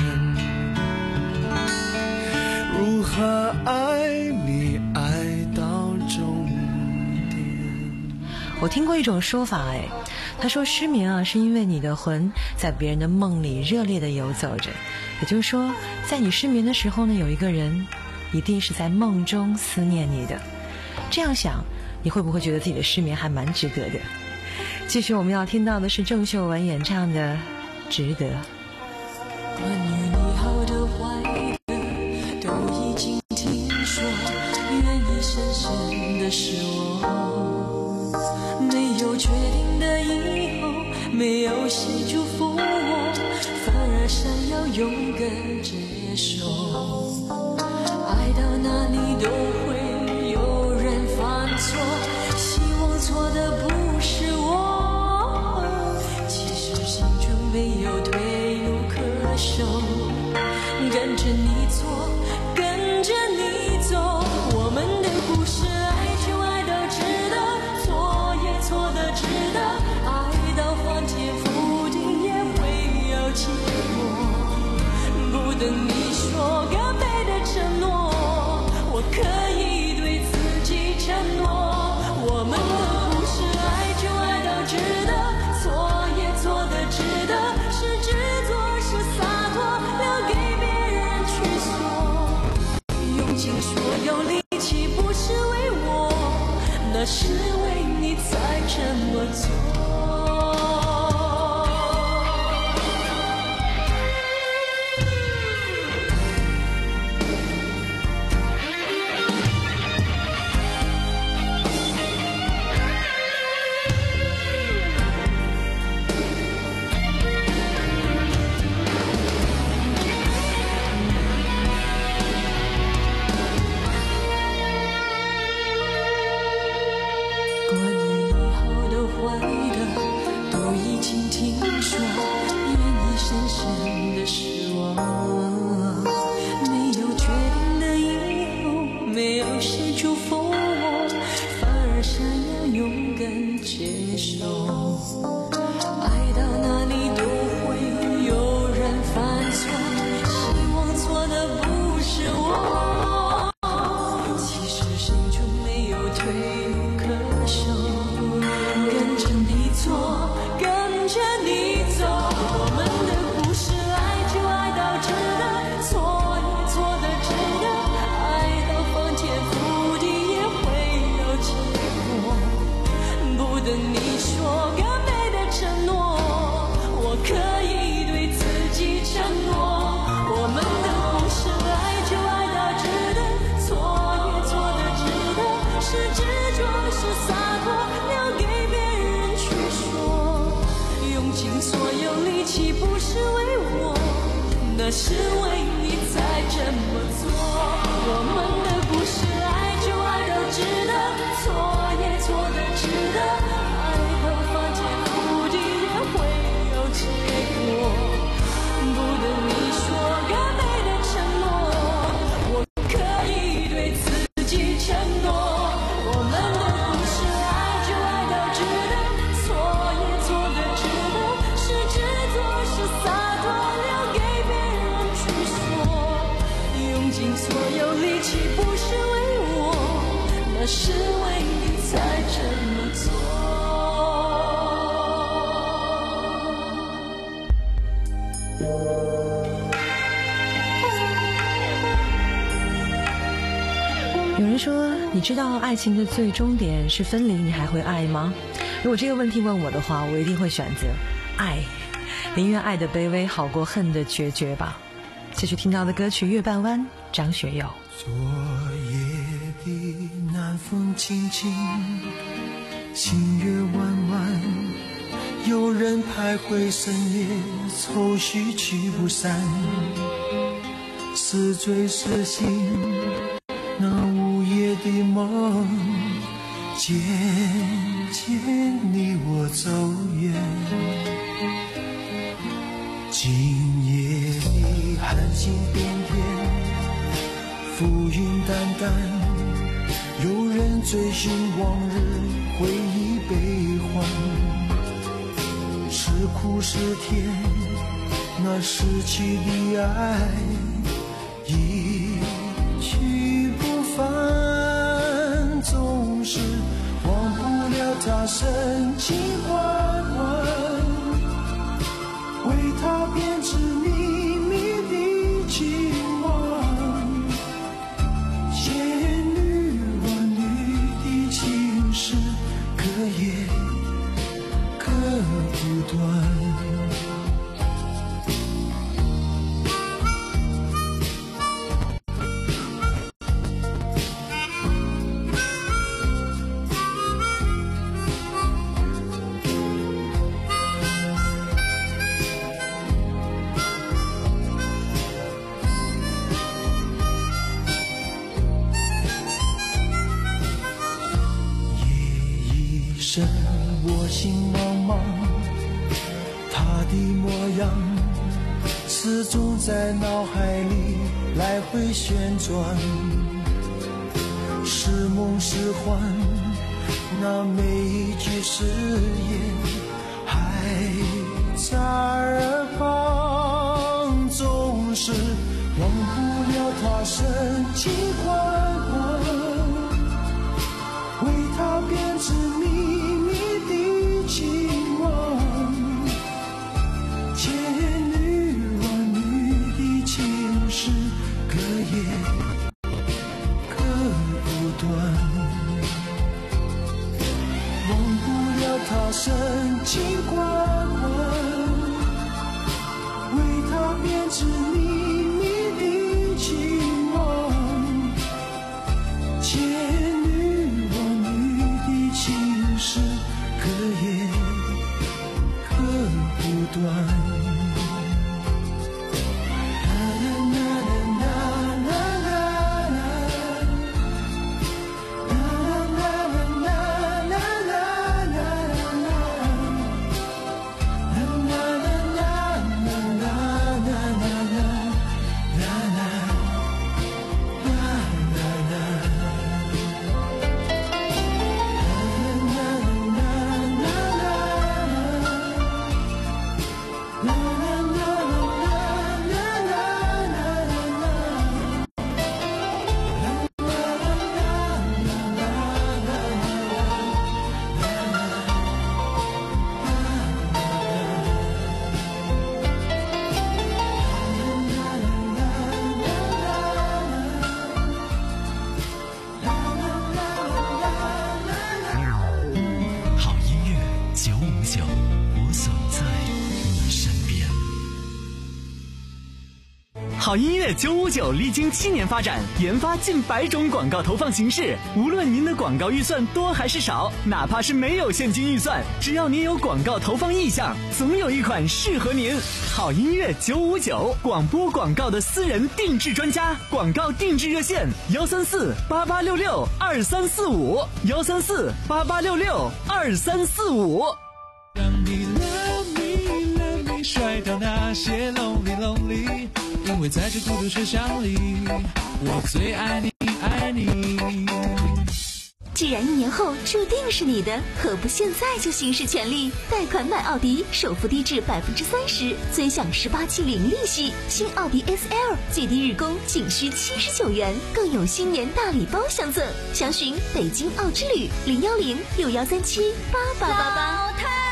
如何爱你爱到终点。 我听过一种说法，哎，他说失眠啊，是因为你的魂在别人的梦里热烈地游走着，也就是说，在你失眠的时候呢，有一个人一定是在梦中思念你的。这样想，你会不会觉得自己的失眠还蛮值得的？继续我们要听到的是郑秀文演唱的《值得》。 关于你好的坏的都已经听说，原因深深的是我没有确定的以后，没有谁祝福我，反而想要勇敢接受，爱到哪里都会有人犯错，希望错的不是我，其实心中没有退路可守，跟着你错，跟着你走，我们的故事爱就爱到值得，错那是为你才这么做。那是为你才这么做，我们的故事爱就爱到值得，错也错的值得，爱到翻天覆地也会有结果，不等你说个美的承诺，我可以对自己承诺，我们的故事爱就爱到值得，错也错的值得，是执着是洒脱，留给用尽所有力气，不是为我，那是为你才这么做。 有人说，你知道爱情的最终点是分离，你还会爱吗？如果这个问题问我的话，我一定会选择爱，宁愿爱的卑微好过恨的决绝吧。继续听到的歌曲《月半弯》，张学友。 昨夜的南风轻轻，星月弯弯，有人徘徊深夜，愁绪驱不散，是醉是醒，那午夜的梦，渐渐离我走远。今夜里寒星点点，浮云淡淡，有人追寻往日回忆悲欢，是苦是甜，那逝去的爱一去不返，总是忘不了他深情缓缓，为他编织秘密的情网，千缕万缕的情事，隔夜隔不断。我心茫茫，他的模样始终在脑海里来回旋转，是梦是幻，那每一句誓言还在耳旁，总是忘不了他深情款款，为他编织秘密的情网，千缕万缕的情事，隔夜隔不断。 他深情关怀，为他编织秘密的情网，千女万女的情事可言可不断。 好音乐九五九历经七年发展，研发近百种广告投放形式。无论您的广告预算多还是少，哪怕是没有现金预算，只要您有广告投放意向，总有一款适合您。好音乐九五九，广播广告的私人定制专家，广告定制热线：幺三四八八六六二三四五，幺三四八八六六二三四五。 让你 love me love me 甩掉那些 lonely lonely， 因为在这孤独车厢里，我最爱你爱你。 既然一年后注定是你的，何不现在就行使权利？贷款买奥迪，首付低至百分之三十，尊享十八期零利息。新奥迪 S L 最低日供仅需七十九元，更有新年大礼包相赠。详询北京奥之旅零幺零六幺三七八八八八。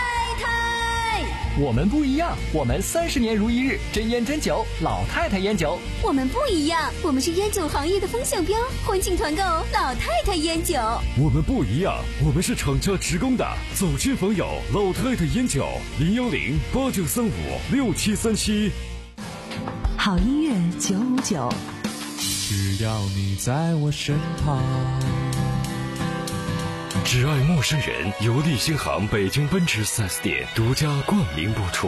我们不一样，我们三十年如一日，真烟真酒，老太太烟酒。 我们不一样，我们是烟酒行业的风向标，欢庆团购老太太烟酒。 我们不一样，我们是厂家职工的，走亲访友，老太太烟酒，零幺零八九三五六七三七。 好音乐九五九， 只要你在我身旁。 只爱陌生人，由利星行北京奔驰 四 S 店独家冠名播出。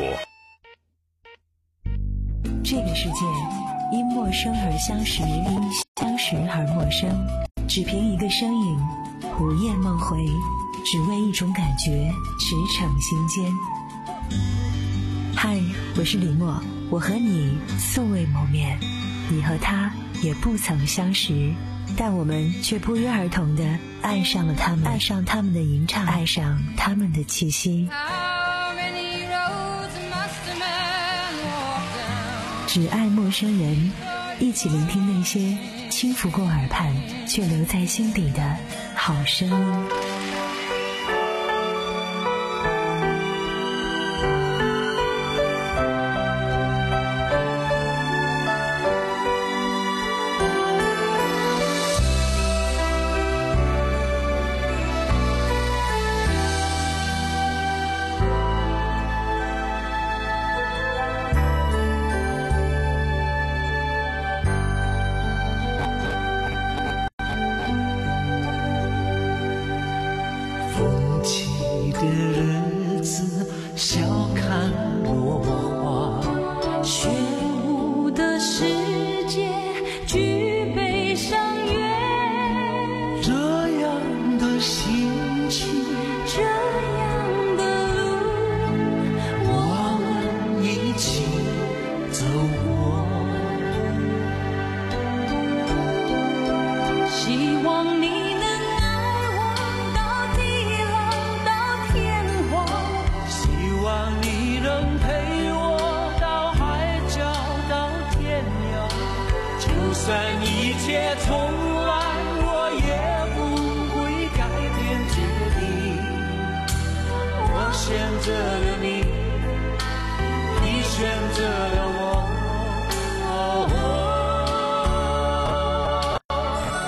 这个世界因陌生而相识，因相识而陌生。只凭一个声音，午夜梦回，只为一种感觉，驰骋心间。嗨，我是李默，我和你素未谋面，你和他也不曾相识，但我们却不约而同地爱上了他们，爱上他们的吟唱，爱上他们的气息。只爱陌生人，一起聆听那些轻拂过耳畔却留在心底的好声音。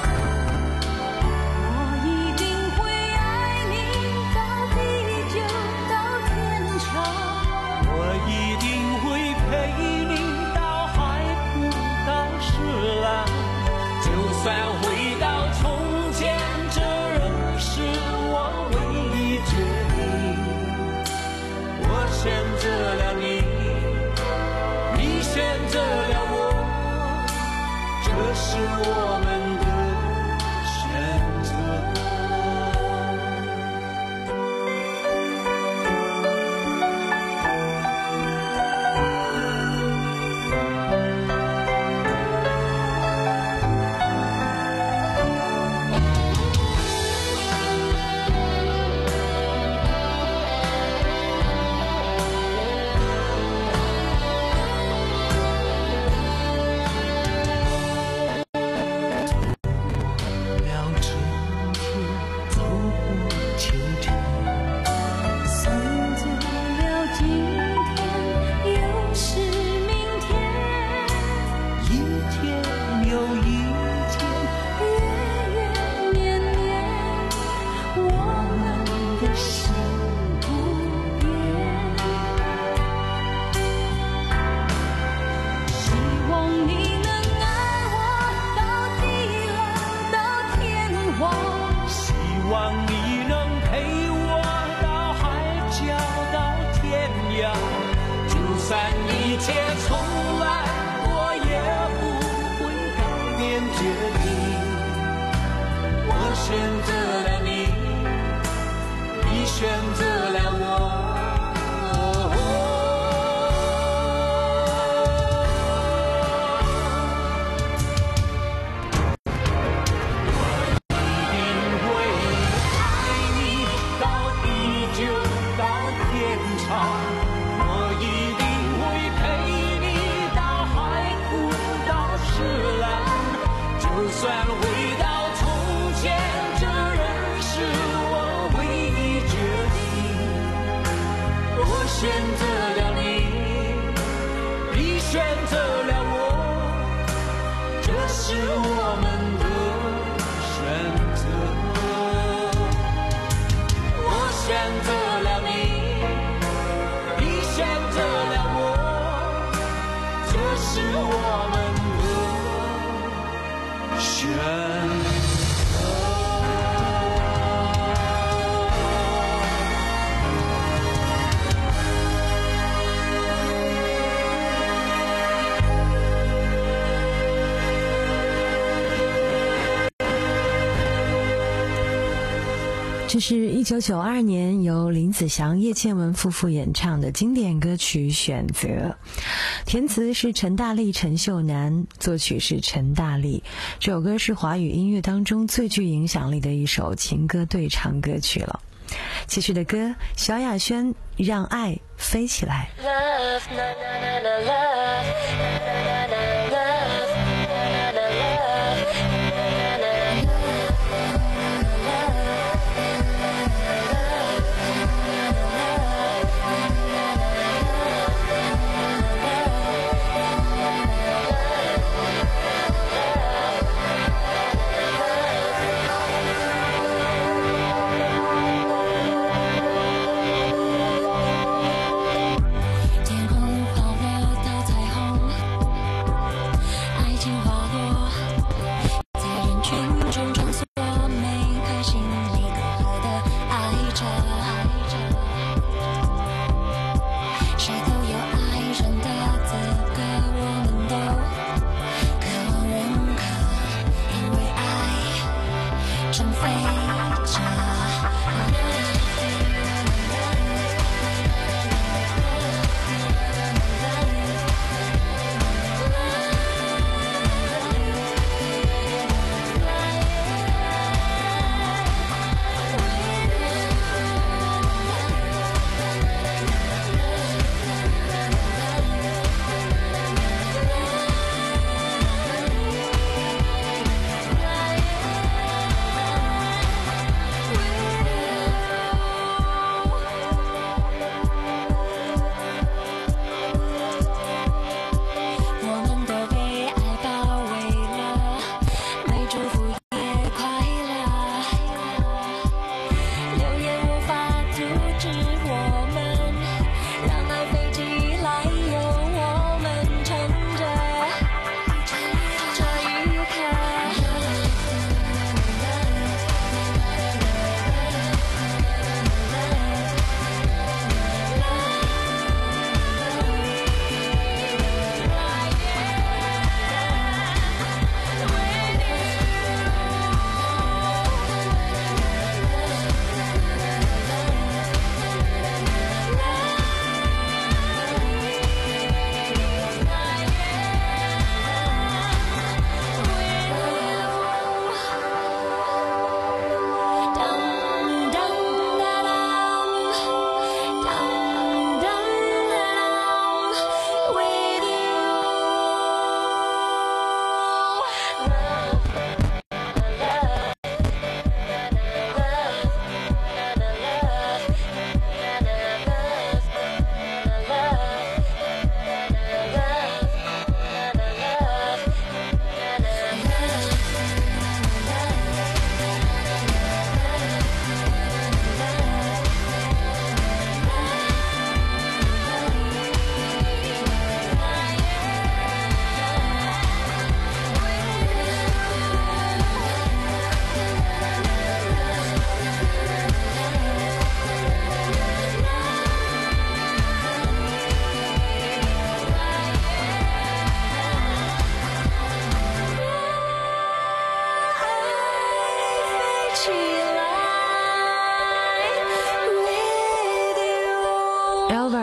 我一定会爱你到地久一切重来，我也不会改变决定。我选择了你，你选择了我。就算回到从前，这仍是我唯一决定。我选择了你，你选择了我，这是我们的选择。我选择了你，你选择了我，这是我们选这是一九九二年由林子祥、叶倩文夫妇演唱的经典歌曲《选择》，填词是陈大力、陈秀楠，作曲是陈大力。这首歌是华语音乐当中最具影响力的一首情歌对唱歌曲了。继续的歌，萧亚轩《让爱飞起来》。 Love, na, na, na, na, love, na, na, na, na, love, na, na, na, love, na, na, na,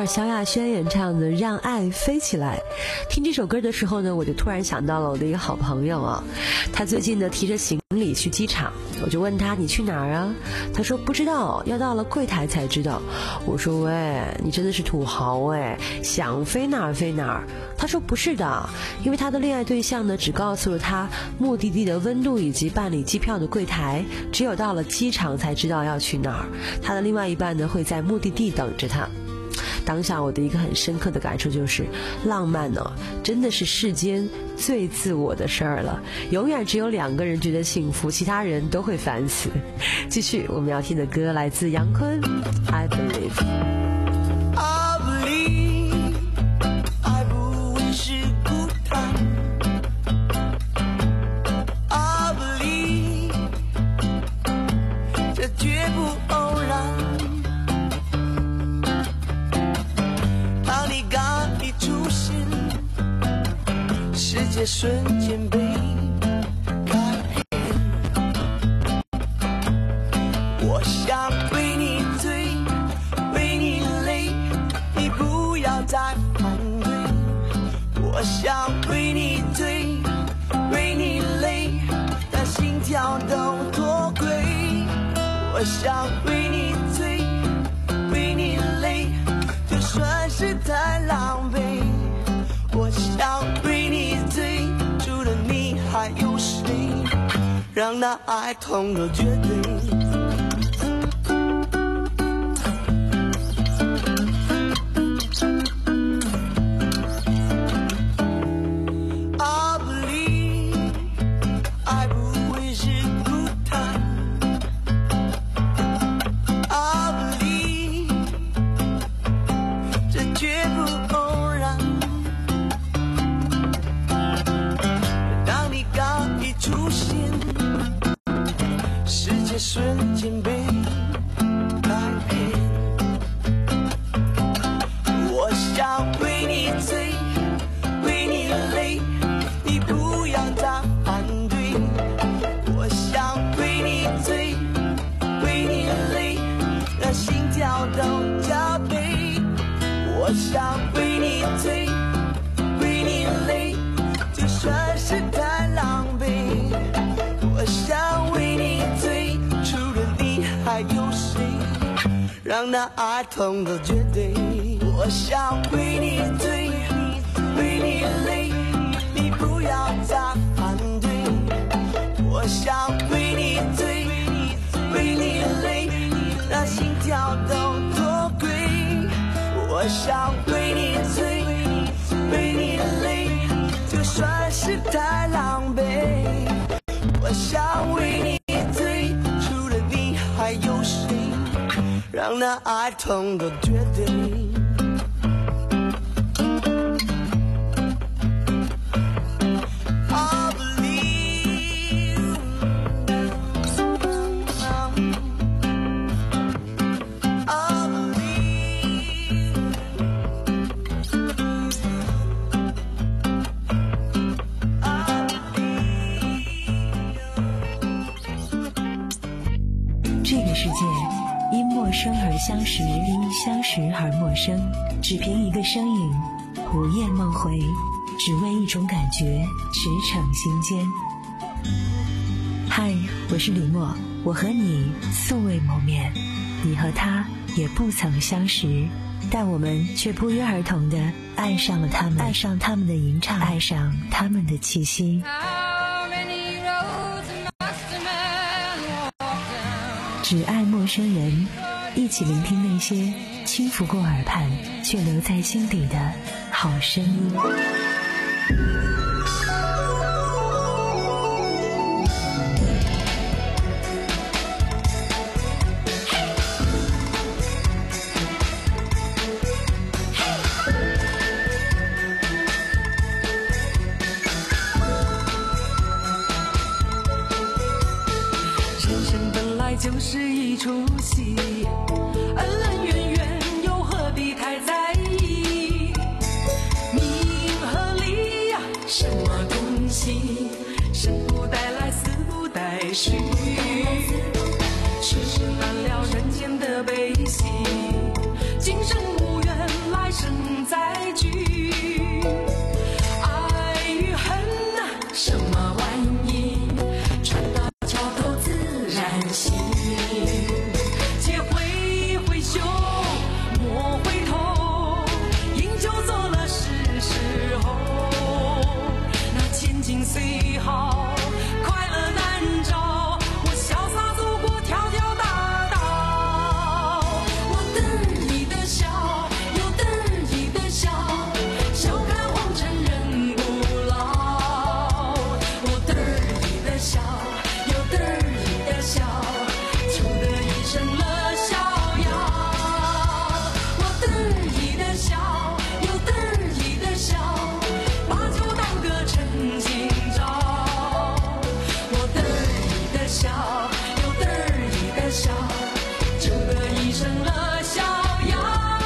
儿萧亚轩演唱的《让爱飞起来》。听这首歌的时候呢，我就突然想到了我的一个好朋友啊，他最近呢提着行李去机场，我就问他你去哪儿啊？他说不知道，要到了柜台才知道。我说喂，你真的是土豪哎，想飞哪儿飞哪儿。他说不是的，因为他的恋爱对象呢只告诉了他目的地的温度以及办理机票的柜台，只有到了机场才知道要去哪儿。他的另外一半呢会在目的地等着他。当下我的一个很深刻的感受就是，浪漫呢、哦、真的是世间最自我的事儿了，永远只有两个人觉得幸福，其他人都会烦死。继续我们要听的歌来自杨坤 I Believe。 I believe 爱不会是孤单， I believe 这绝不偶然，当你刚一出现，世界瞬间被改变。我想为你醉，为你累，你不要再反对。我想为你醉，为你累，让心跳都脱轨。我想为你醉，为你累，就算是太狼狈。我想为你醉，除了你还有谁？让那爱痛的绝对。瞬间被改变，我想为你醉，为你累，你不要再反对。我想为你醉，为你累，让心跳都加倍。我想为你醉，为你累，就算是太狼狈。我想为你醉，还有谁？让那爱痛的绝对。我想为你醉，为你累，你不要再反对。我想为你醉，为你累，让心跳都脱轨。我想为你醉，为你累，就算是太狼狈。我想为你还有谁？让那爱痛的绝对。 这个世界因陌生而相识，因相识而陌生，只凭一个声音，午夜梦回，只为一种感觉，驰骋心间。嗨，我是李默，我和你素未谋面，你和他也不曾相识，但我们却不约而同地爱上了他们，爱上他们的吟唱，爱上他们的气息。只爱陌生人，一起聆听那些轻拂过耳畔却留在心底的好声音。 就是一出戏，恩恩怨怨又何必太在意？名和利呀，什么东西？生不带来，死不带去，世事难料人间的悲喜。今生无缘，来生再聚。爱与恨啊，什么玩意？船到桥头自然行。且挥挥袖，莫回头，饮酒作乐是时候。那千金虽好，快乐难找，我潇洒走过条条大道。我得意的笑，又得意的笑，笑看红尘人不老。我得意的笑，又得意的笑，求得一生乐逍遥。我得意的笑，又得意的笑，把酒当歌趁今朝。我得意的笑，又得意的笑，求得一生乐逍遥。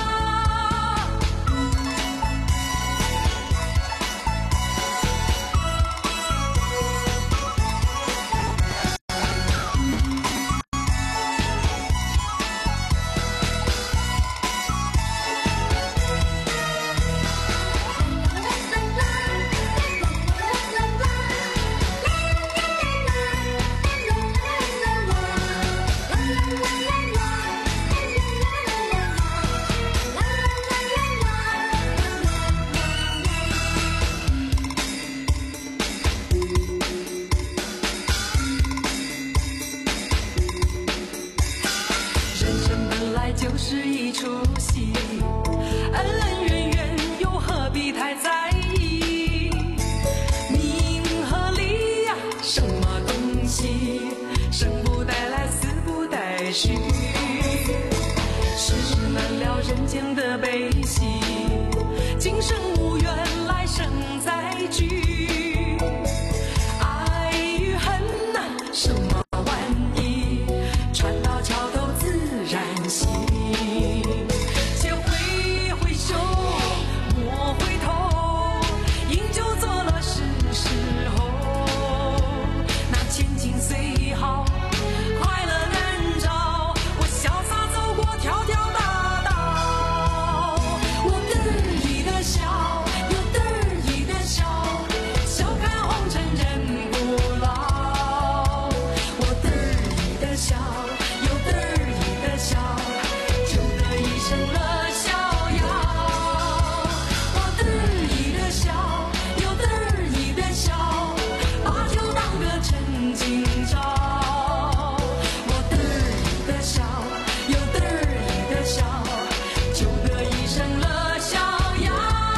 人生本来就是一出戏，恩恩怨怨又何必太在意？名和利呀，什么东西？生不带来，死不带去。世事难料人间的悲喜，今生无缘，来生再聚。爱与恨呐，什么玩意？船到桥头自然行。且挥挥袖，莫回头，饮酒作乐是时候。那千金虽好，快乐难找，我潇洒走过条条大道。我得意的笑，又得意的笑，笑看红尘人不老。我得意的笑，又得意的笑，求得一生乐逍遥。我得意的笑，又得意的笑，把酒当歌趁今朝。我得意的笑，又得意的笑，求得一生乐逍遥。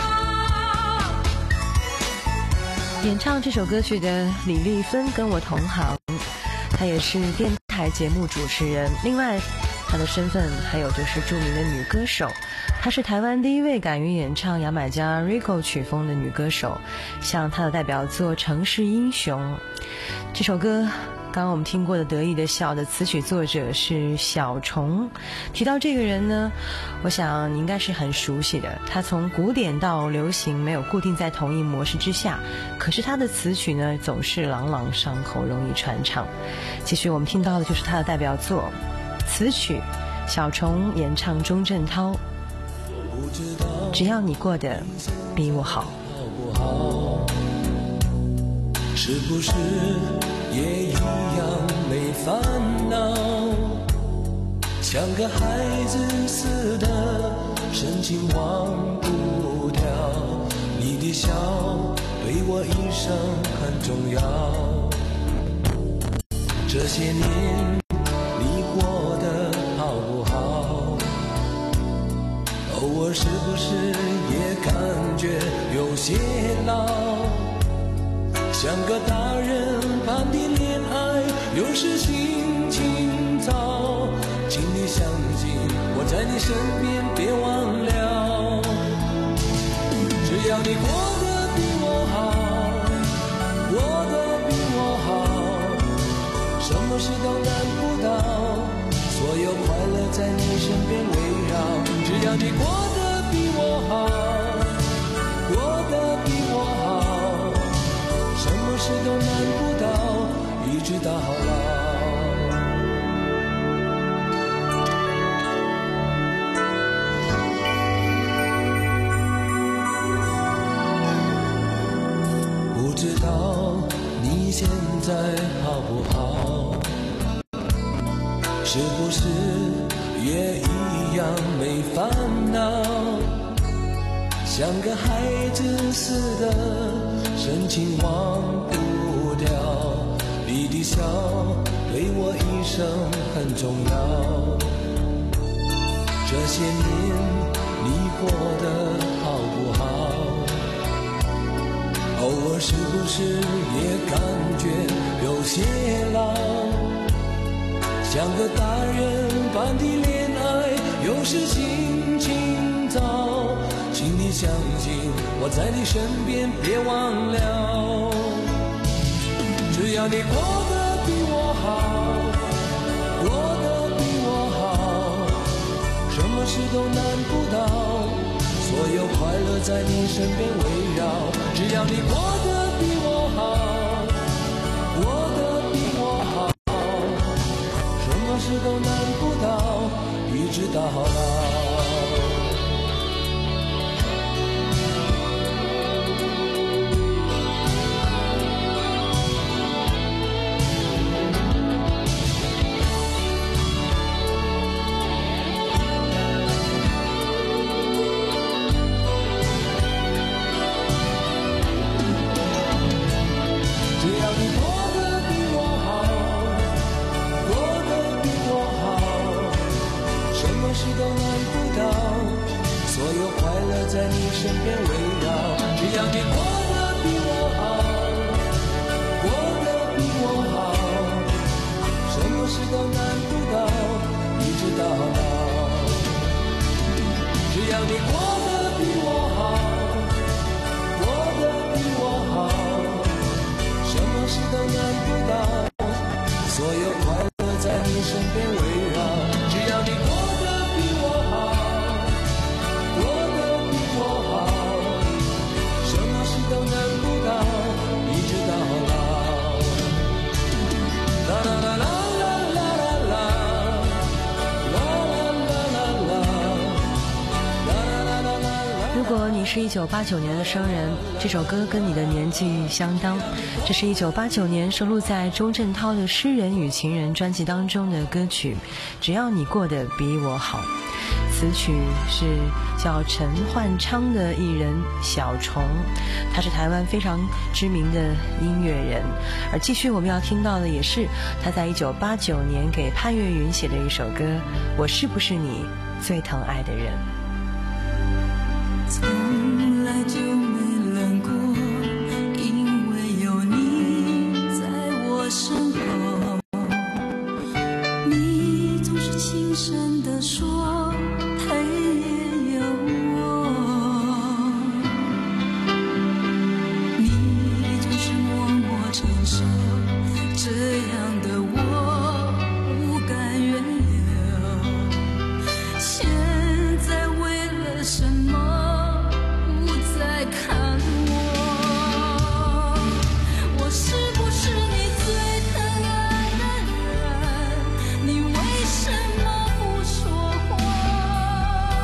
演唱这首歌曲的李丽芬跟我同行，她也是电台节目主持人，另外她的身份还有就是著名的女歌手。她是台湾第一位敢于演唱牙买加 Rico 曲风的女歌手，像她的代表作《城市英雄》这首歌，刚刚我们听过的得意的笑的词曲作者是小虫。提到这个人呢，我想你应该是很熟悉的，他从古典到流行没有固定在同一模式之下，可是他的词曲呢总是朗朗上口，容易传唱。继续我们听到的就是他的代表作词曲，小虫演唱钟镇涛，只要你过得比我好。 是不是也一样没烦恼？像个孩子似的深情忘不掉，你的笑对我一生很重要。这些年你过得好不好？偶尔是不是也感觉有些老？像个大人般的恋爱，有时心情糟，请你相信我在你身边，别忘了。只要你过得比我好，过得比我好，什么事都难不倒，所有快乐在你身边围绕。只要你过得比我好，过得比我好，什么事都难不倒，一直到老。 在好不好？是不是也一样没烦恼？像个孩子似的深情忘不掉，你的笑对我一生很重要。这些年你过得好不好？偶尔是不是也感觉有些老？像个大人般的恋爱，有时心情糟。请你相信我在你身边，别忘了，只要你过得比我好，过得比我好，什么事都难不倒，所有快乐在你身边围绕。只要你过得比我好，过得比我好，什么事都难不倒，一直到老。在你身边围绕，只要你过得比我好，过得比我好，什么事都难不倒，一直到老。只要你过得比我好，过得比我好，什么事都难不倒，所有快乐在你身边围绕。只要你过得比我好，都难不倒，一直到老。啦啦啦啦啦啦啦啦啦啦啦啦。 如果你是一九八九年的生人，这首歌跟你的年纪相当。这是一九八九年收录在钟镇涛的《诗人与情人》专辑当中的歌曲《只要你过得比我好》。此曲是叫陈焕昌的艺人小虫，他是台湾非常知名的音乐人。而继续我们要听到的也是他在一九八九年给潘越云写的一首歌《我是不是你最疼爱的人》。 从来就没冷过，因为有你在我身后，你总是轻声地说他也有我，你总是默默承受，这样的我不敢原谅。现在为了什么不再看我？我是不是你最疼爱的人？你为什么不说话？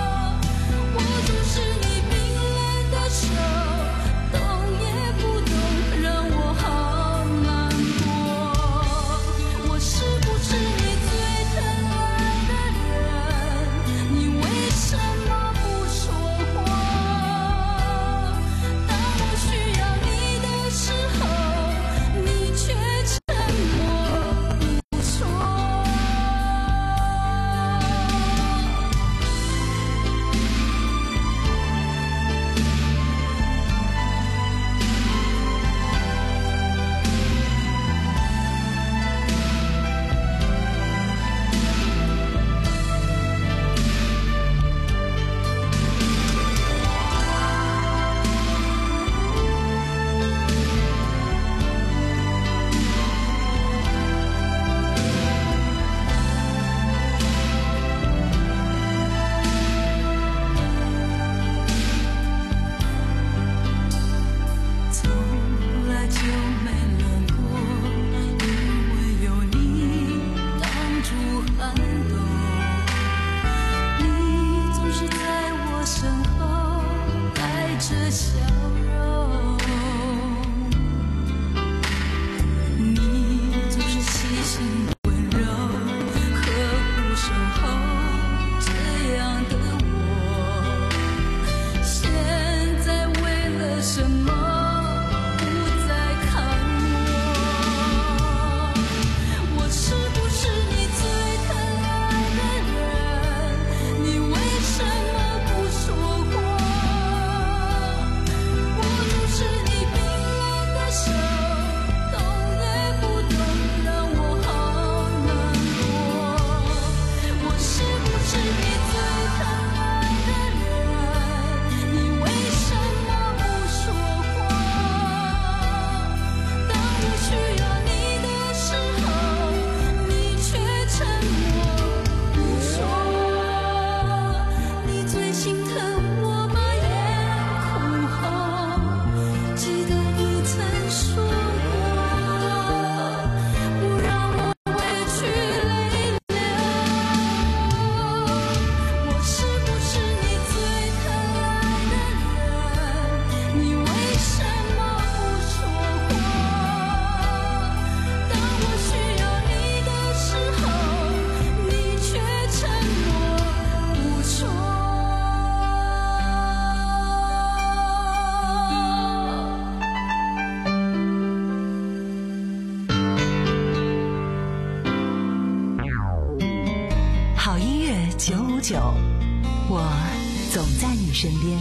好音乐九五九，我总在你身边。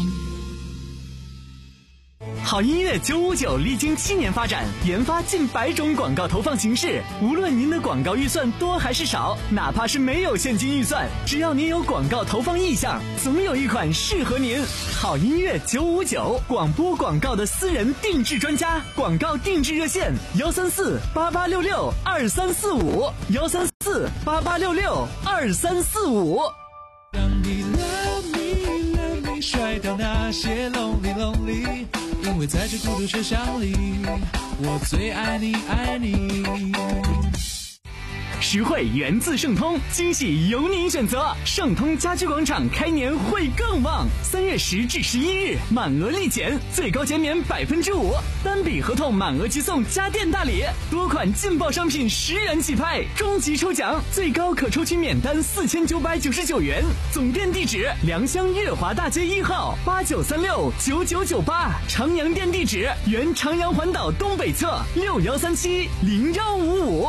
好音乐九五九历经七年发展，研发近百种广告投放形式。无论您的广告预算多还是少，哪怕是没有现金预算，只要您有广告投放意向，总有一款适合您。好音乐九五九，广播广告的私人定制专家，广告定制热线：幺三四八八六六二三四五，幺三四八八六六二三四五。 让你 love me love me 甩掉那些 lonely lonely， 因为在这孤独车厢里，我最爱你爱你。 实惠源自盛通，惊喜由您选择。盛通家居广场开年会更旺，三月十至十一日满额立减，最高减免百分之五，单笔合同满额即送家电大礼，多款劲爆商品十元起拍，终极抽奖最高可抽取免单四千九百九十九元。总店地址：良乡悦华大街一号八九三六九九九八，长阳店地址：原长阳环岛东北侧六幺三七零幺五五。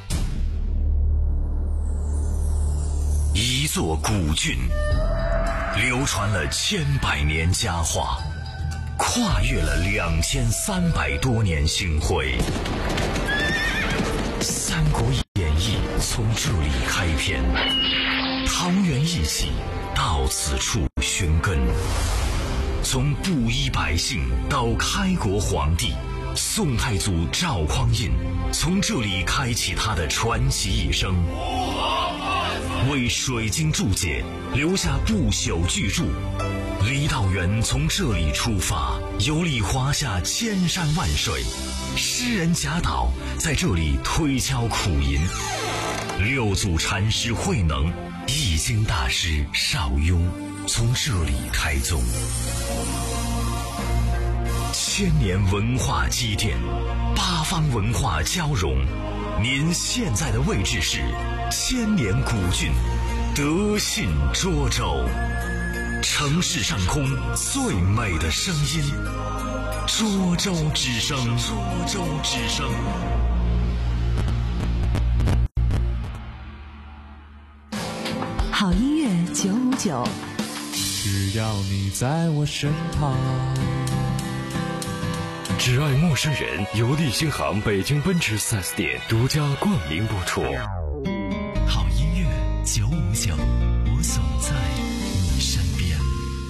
一座古郡，流传了千百年佳话，跨越了两千三百多年星辉。《三国演义》从这里开篇，桃园一起到此处寻根。从布衣百姓到开国皇帝，宋太祖赵匡胤从这里开启他的传奇一生。为水晶注解留下不朽巨著，李道元从这里出发，游历华夏千山万水，诗人贾岛在这里推敲苦吟，六祖禅师慧能、易经大师邵雍从这里开宗。千年文化积淀，八方文化交融，您现在的位置是千年古郡德信涿州，城市上空最美的声音，涿州之声，涿州之声。 好音乐九五九， 只要你在我身旁。 只爱陌生人由利星航北京奔驰 四 S 店独家冠名播出。 好音乐九五九，我总在你身边。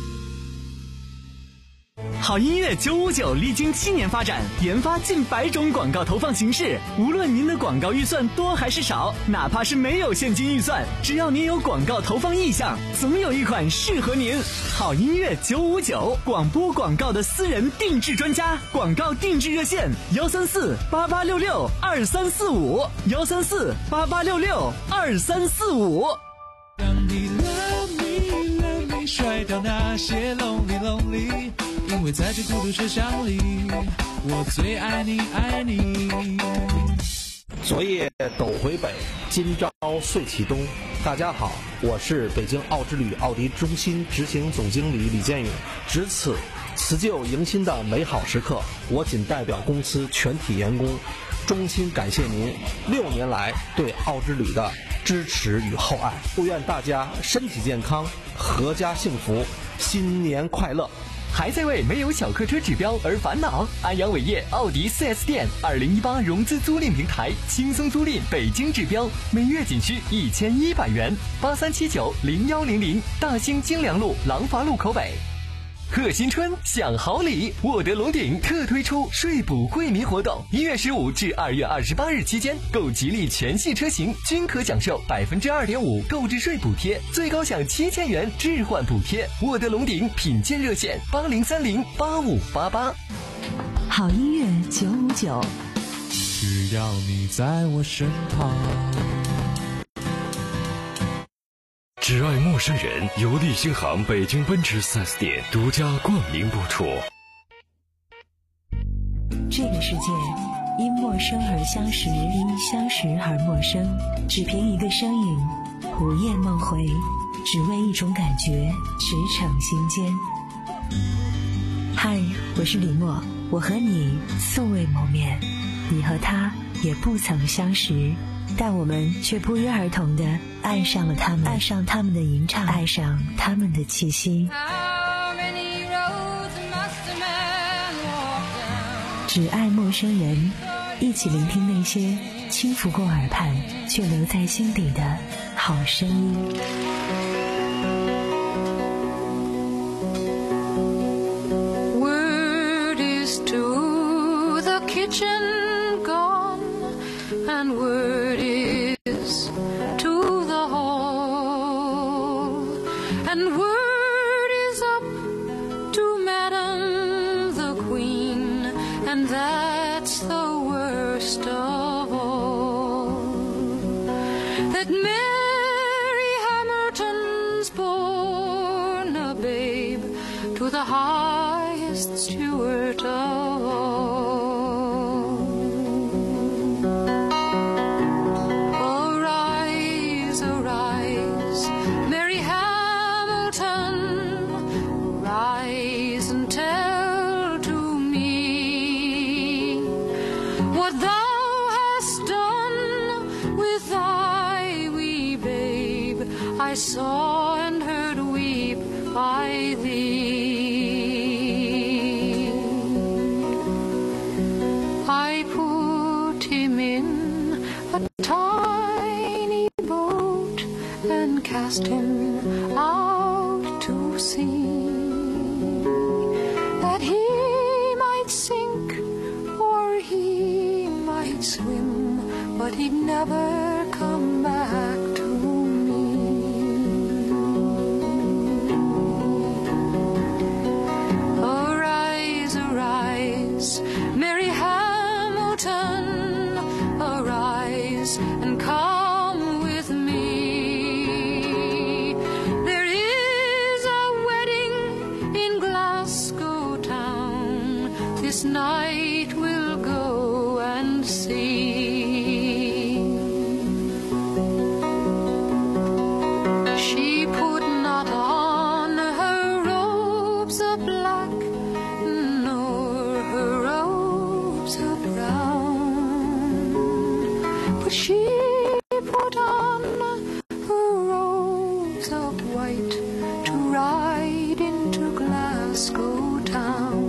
好音乐九五九历经七年发展，研发近百种广告投放形式。无论您的广告预算多还是少，哪怕是没有现金预算，只要您有广告投放意向，总有一款适合您。好音乐九五九，广播广告的私人定制专家，广告定制热线：幺三四八八六六二三四五，幺三四八八六六二三四五。 让你 love me love me 甩掉那些 lonely lonely， 因为在这孤独车厢里，我最爱你爱你。 昨夜斗回北，今朝岁起东。大家好，我是北京奥之旅奥迪中心执行总经理李建勇。值此辞旧迎新的美好时刻，我仅代表公司全体员工，衷心感谢您六年来对奥之旅的支持与厚爱。祝愿大家身体健康，阖家幸福，新年快乐。 还在为没有小客车指标而烦恼？安阳伟业奥迪 四 S 店二零一八融资租赁平台，轻松租赁北京指标，每月仅需一千一百元。八三七九零幺零零，大兴京良路廊坊路口北。贺新春享好礼，沃德龙鼎特推出税补惠民活动，一月十五至二月二十八日期间，购吉利全系车型均可享受百分之二点五购置税补贴，最高享七千元置换补贴。沃德龙鼎品鉴热线：八零三零八五八八。 好音乐九五九， 只要你在我身旁。 只爱陌生人由利星航北京奔驰 四 S 店独家冠名播出。 这个世界因陌生而相识，因相识而陌生。只凭一个声音，午夜梦回，只为一种感觉，驰骋心间。嗨，我是李默，我和你素未谋面，你和他也不曾相识， 但我们却不约而同地爱上了他们，爱上他们的吟唱，爱上他们的气息。只爱陌生人，一起聆听那些轻拂过耳畔却留在心底的好声音。 Word is to the kitchen gone, and word is to the hall, and word is up to Madam the Queen, and that's the worst of all, that Mary Hamilton's born a babe to the highest steward of all. Arise, arise, Mary Hamilton, rise and tell to me what thou hast done with thy wee babe. I saw and heard weep by thee. I put him in a tiny boat and cast him out to sea, that he might sink or he might swim, but he'd never come back to me. Arise, arise, Mary Hamilton, arise and come with me. There is a wedding in Glasgow town, this night we'll go and see. She put not on her robes of black, nor her robes of brown, but she put on her robes of white to ride into Glasgow town.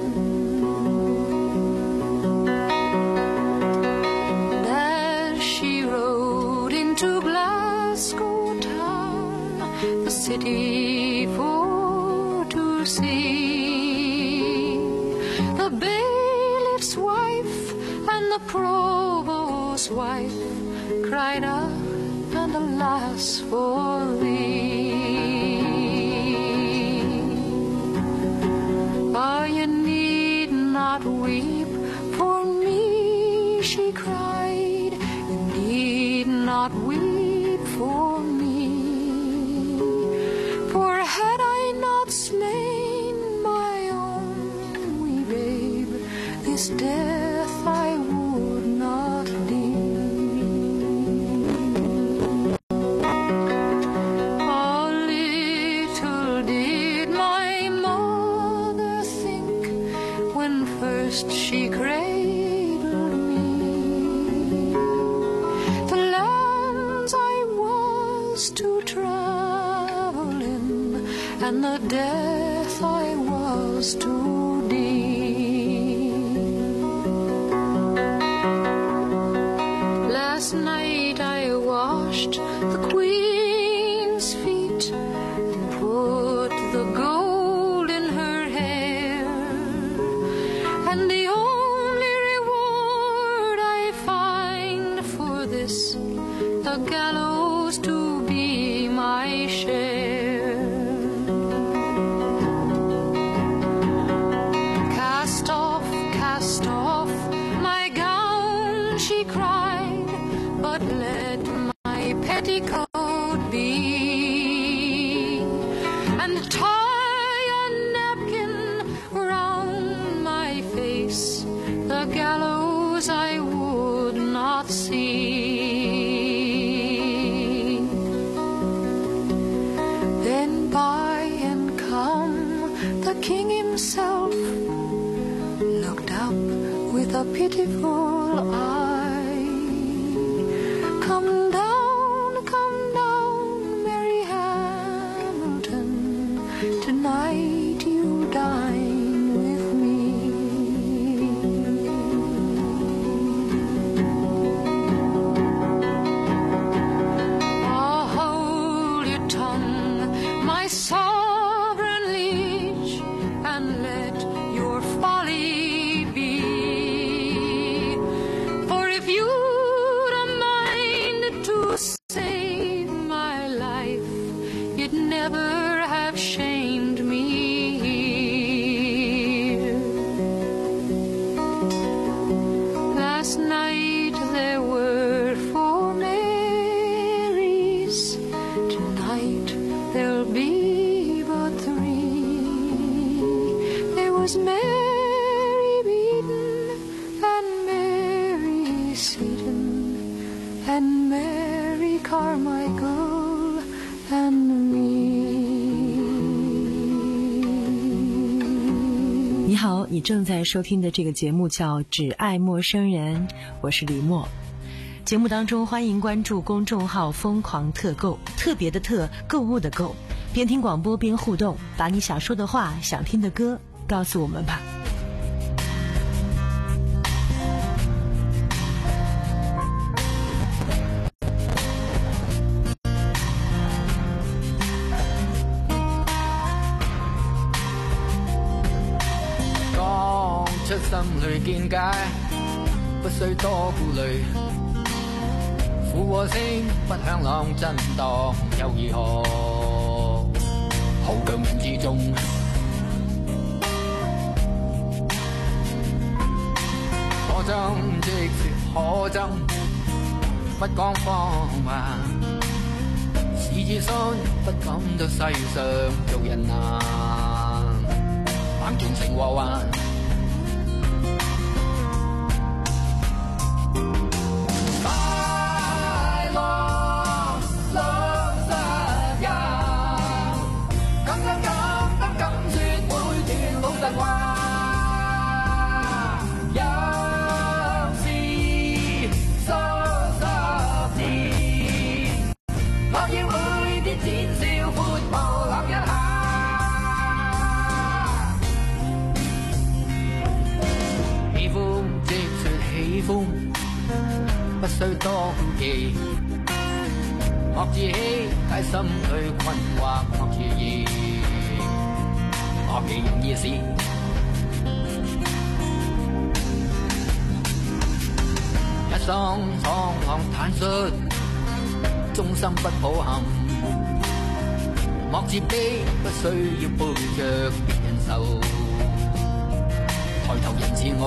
And as she rode into Glasgow town, the city for to see, the bailiff's wife and the provost's wife cried out, and alas for thee. Oh, you need not weep for me, she cried, you need not weep for me, for had I not slain my own wee babe, this death I would not deem. Oh, little did my mother think when first she cradled me, the lands I was to travel in, and the death I was to deem. Last night I washed the Queen's feet and put the gold in her hair, and the only reward I find for this, the gallows to be my share. Cast off, cast off my gown, she cried, but let my petticoat be, and tie a napkin round my face, the gallows I would not see. Then by and come the king himself looked up with a pitiful eye. become my sovereign liege and let your folly be. For if you don't mind to save my life, you'd never have shamed me. Last night there were four Marys, tonight there'll be but three. There was Mary Beaton and Mary Seaton and Mary Carmichael and me. 你好，你正在收听的这个节目叫《只爱陌生人》，我是李默。节目当中欢迎关注公众号疯狂特购，特别的特，购物的购，边听广播边互动，把你想说的话、想听的歌告诉我们吧。 講出心裏見解，不需多顧慮。苦和聲不響朗震盪，又如何？好強人之中，可憎即說可憎，不講謊話。是自信不感到世上做人難，反轉成禍患。不需多顧忌，莫自欺，解心裏困惑，莫自疑，莫其容易事。一生闖浪坦率，終生不抱憾，莫自卑，不需要背着別人受，抬頭人自傲。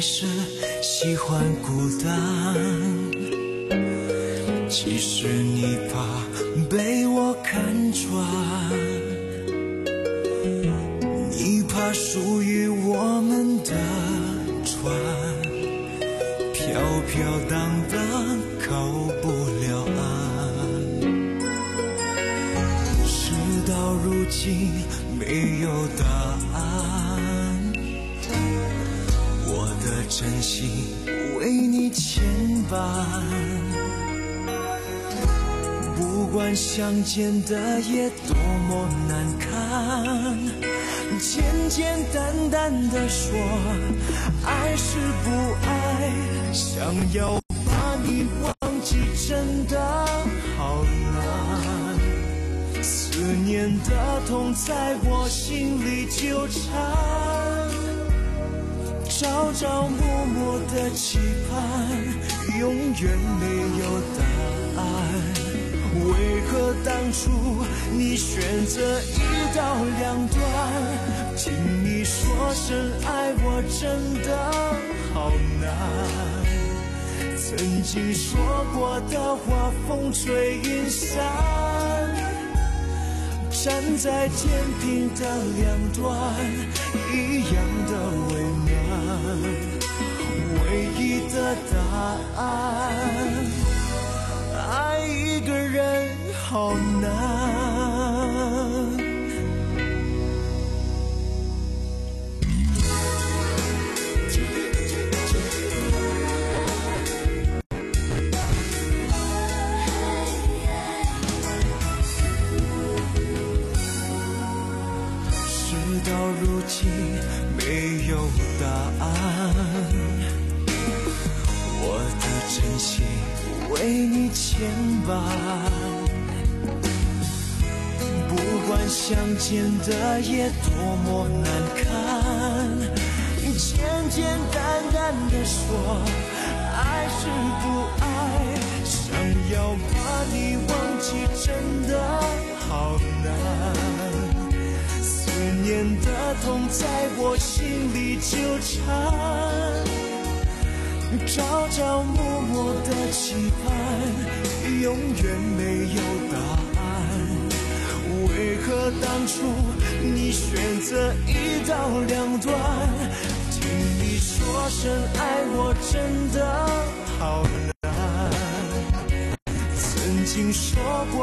是喜欢孤单，其实你怕被我看穿，你怕属于我们的船飘飘荡荡靠不了岸，事到如今没有答案，我的真心为你牵绊，不管相见的夜多么难堪，简简单单的说爱是不爱，想要把你忘记真的好难，思念的痛在我心里纠缠，朝朝暮暮的期盼永远没有答案，为何当初你选择一刀两断，听你说声爱我真的好难，曾经说过的话风吹云散，站在天平的两端一样的为难，唯一的答案，爱一个人好难。事到如今没有答案，我的真心为你牵绊，不管相见的夜多么难堪，简简单单的说爱是不爱，想要把你忘记真的好难，思念的痛在我心里纠缠，朝朝暮暮的期盼永远没有答案，为何当初你选择一刀两断，听你说声爱我真的好难，曾经说过